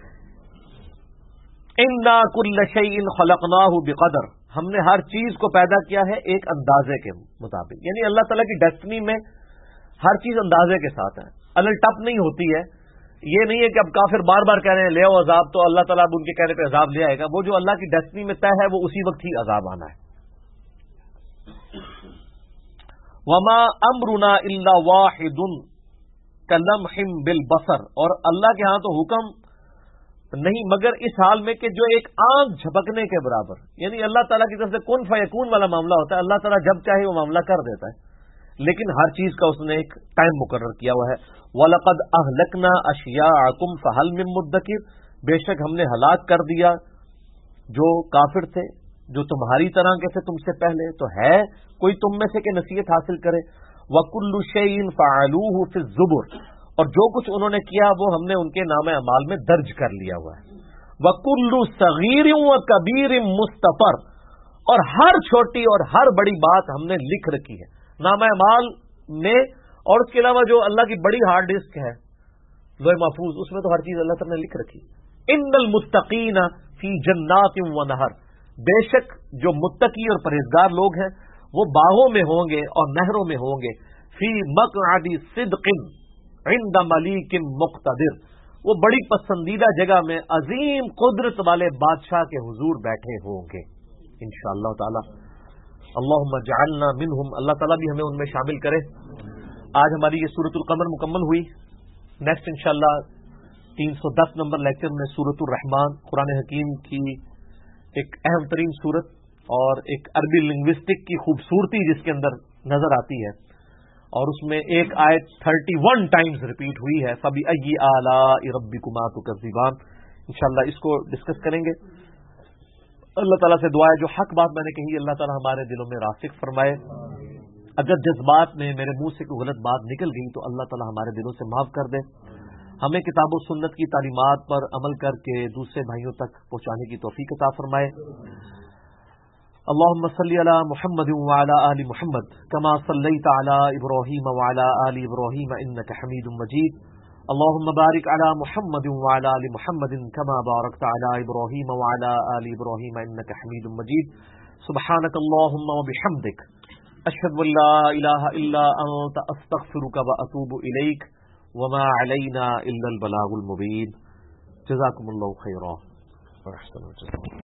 انا کل شیء خلقناہ بقدر، ہم نے ہر چیز کو پیدا کیا ہے ایک اندازے کے مطابق، یعنی اللہ تعالیٰ کی ڈیسٹنی میں ہر چیز اندازے کے ساتھ ہے، الل ٹپ نہیں ہوتی ہے۔ یہ نہیں ہے کہ اب کافر بار بار کہہ رہے ہیں لے آؤ عذاب، تو اللہ تعالیٰ اب ان کے کہنے پہ عذاب لے آئے گا، وہ جو اللہ کی ڈیسٹنی میں طے ہے وہ اسی وقت ہی عذاب آنا ہے۔ وما امرنا الا واحد کلمح بالبصر، اور اللہ کے ہاں تو حکم نہیں مگر اس حال میں کہ جو ایک آنکھ جھپکنے کے برابر، یعنی اللہ تعالیٰ کی طرف سے کن فیکون والا معاملہ ہوتا ہے، اللہ تعالیٰ جب چاہے وہ معاملہ کر دیتا ہے، لیکن ہر چیز کا اس نے ایک ٹائم مقرر کیا ہوا ہے۔ وَلَقَدْ أَهْلَكْنَا أَشْيَاعَكُمْ فَهَلْ مِن مُدَّكِرٍ، بے شک ہم نے ہلاک کر دیا جو کافر تھے، جو تمہاری طرح کے تھے تم سے پہلے، تو ہے کوئی تم میں سے کہ نصیحت حاصل کرے۔ وَكُلُّ شَيْءٍ فَعَلُوهُ فِي الزُّبُرِ، اور جو کچھ انہوں نے کیا وہ ہم نے ان کے نام اعمال میں درج کر لیا ہوا ہے۔ وَكُلُّ صَغِيرٍ وَكَبِيرٍ مُسْتَطَرٍ، اور ہر چھوٹی اور ہر بڑی بات ہم نے لکھ رکھی ہے نام اعمال میں، اور اس کے علاوہ جو اللہ کی بڑی ہارڈ ڈسک ہے لوح محفوظ، اس میں تو ہر چیز اللہ تعالیٰ نے لکھ رکھی۔ ان المتقین فی جنات ونہر، بے شک جو متقی اور پرہیزگار لوگ ہیں وہ باغوں میں ہوں گے اور نہروں میں ہوں گے، فی مقعد صدق عند ملیک مقتدر، وہ بڑی پسندیدہ جگہ میں عظیم قدرت والے بادشاہ کے حضور بیٹھے ہوں گے انشاءاللہ تعالی۔ اللہم اجعلنا منہم، اللہ تعالیٰ بھی ہمیں ان میں شامل کرے۔ آج ہماری یہ سورۃ القمر مکمل ہوئی، نیکسٹ انشاءاللہ 310 نمبر لیکچر میں سورۃ الرحمن، قرآن حکیم کی ایک اہم ترین سورت اور ایک عربی لنگوسٹک کی خوبصورتی جس کے اندر نظر آتی ہے، اور اس میں ایک آیت 31 ٹائمز ریپیٹ ہوئی ہے، فَبِأَيِّ آلَاءِ رَبِّكُمَا تُكَذِّبَانِ، انشاءاللہ اس کو ڈسکس کریں گے۔ اللہ تعالیٰ سے دعا ہے جو حق بات میں نے کہی اللہ تعالیٰ ہمارے دلوں میں راسخ فرمائے، اگر جذبات میں میرے منہ سے کوئی غلط بات نکل گئی تو اللہ تعالیٰ ہمارے دلوں سے معاف کر دے، ہمیں کتاب و سنت کی تعلیمات پر عمل کر کے دوسرے بھائیوں تک پہنچانے کی توفیق عطا فرمائے۔ اللہم صلی علی محمد وعلی آل محمد کما صلیت علی ابراہیم وعلی آل ابراہیم انک حمید مجید، اللہم بارک علی محمد وعلی آل محمد کما بارکت علی ابراہیم وعلی آل ابراہیم انک حمید مجید۔ سبحانک اللہم وبحمدک، اشہد ان لا الہ الا انت، استغفرک واتوب الیک، وما علینا الا البلاغ المبین۔ جزاکم اللہ خیرا۔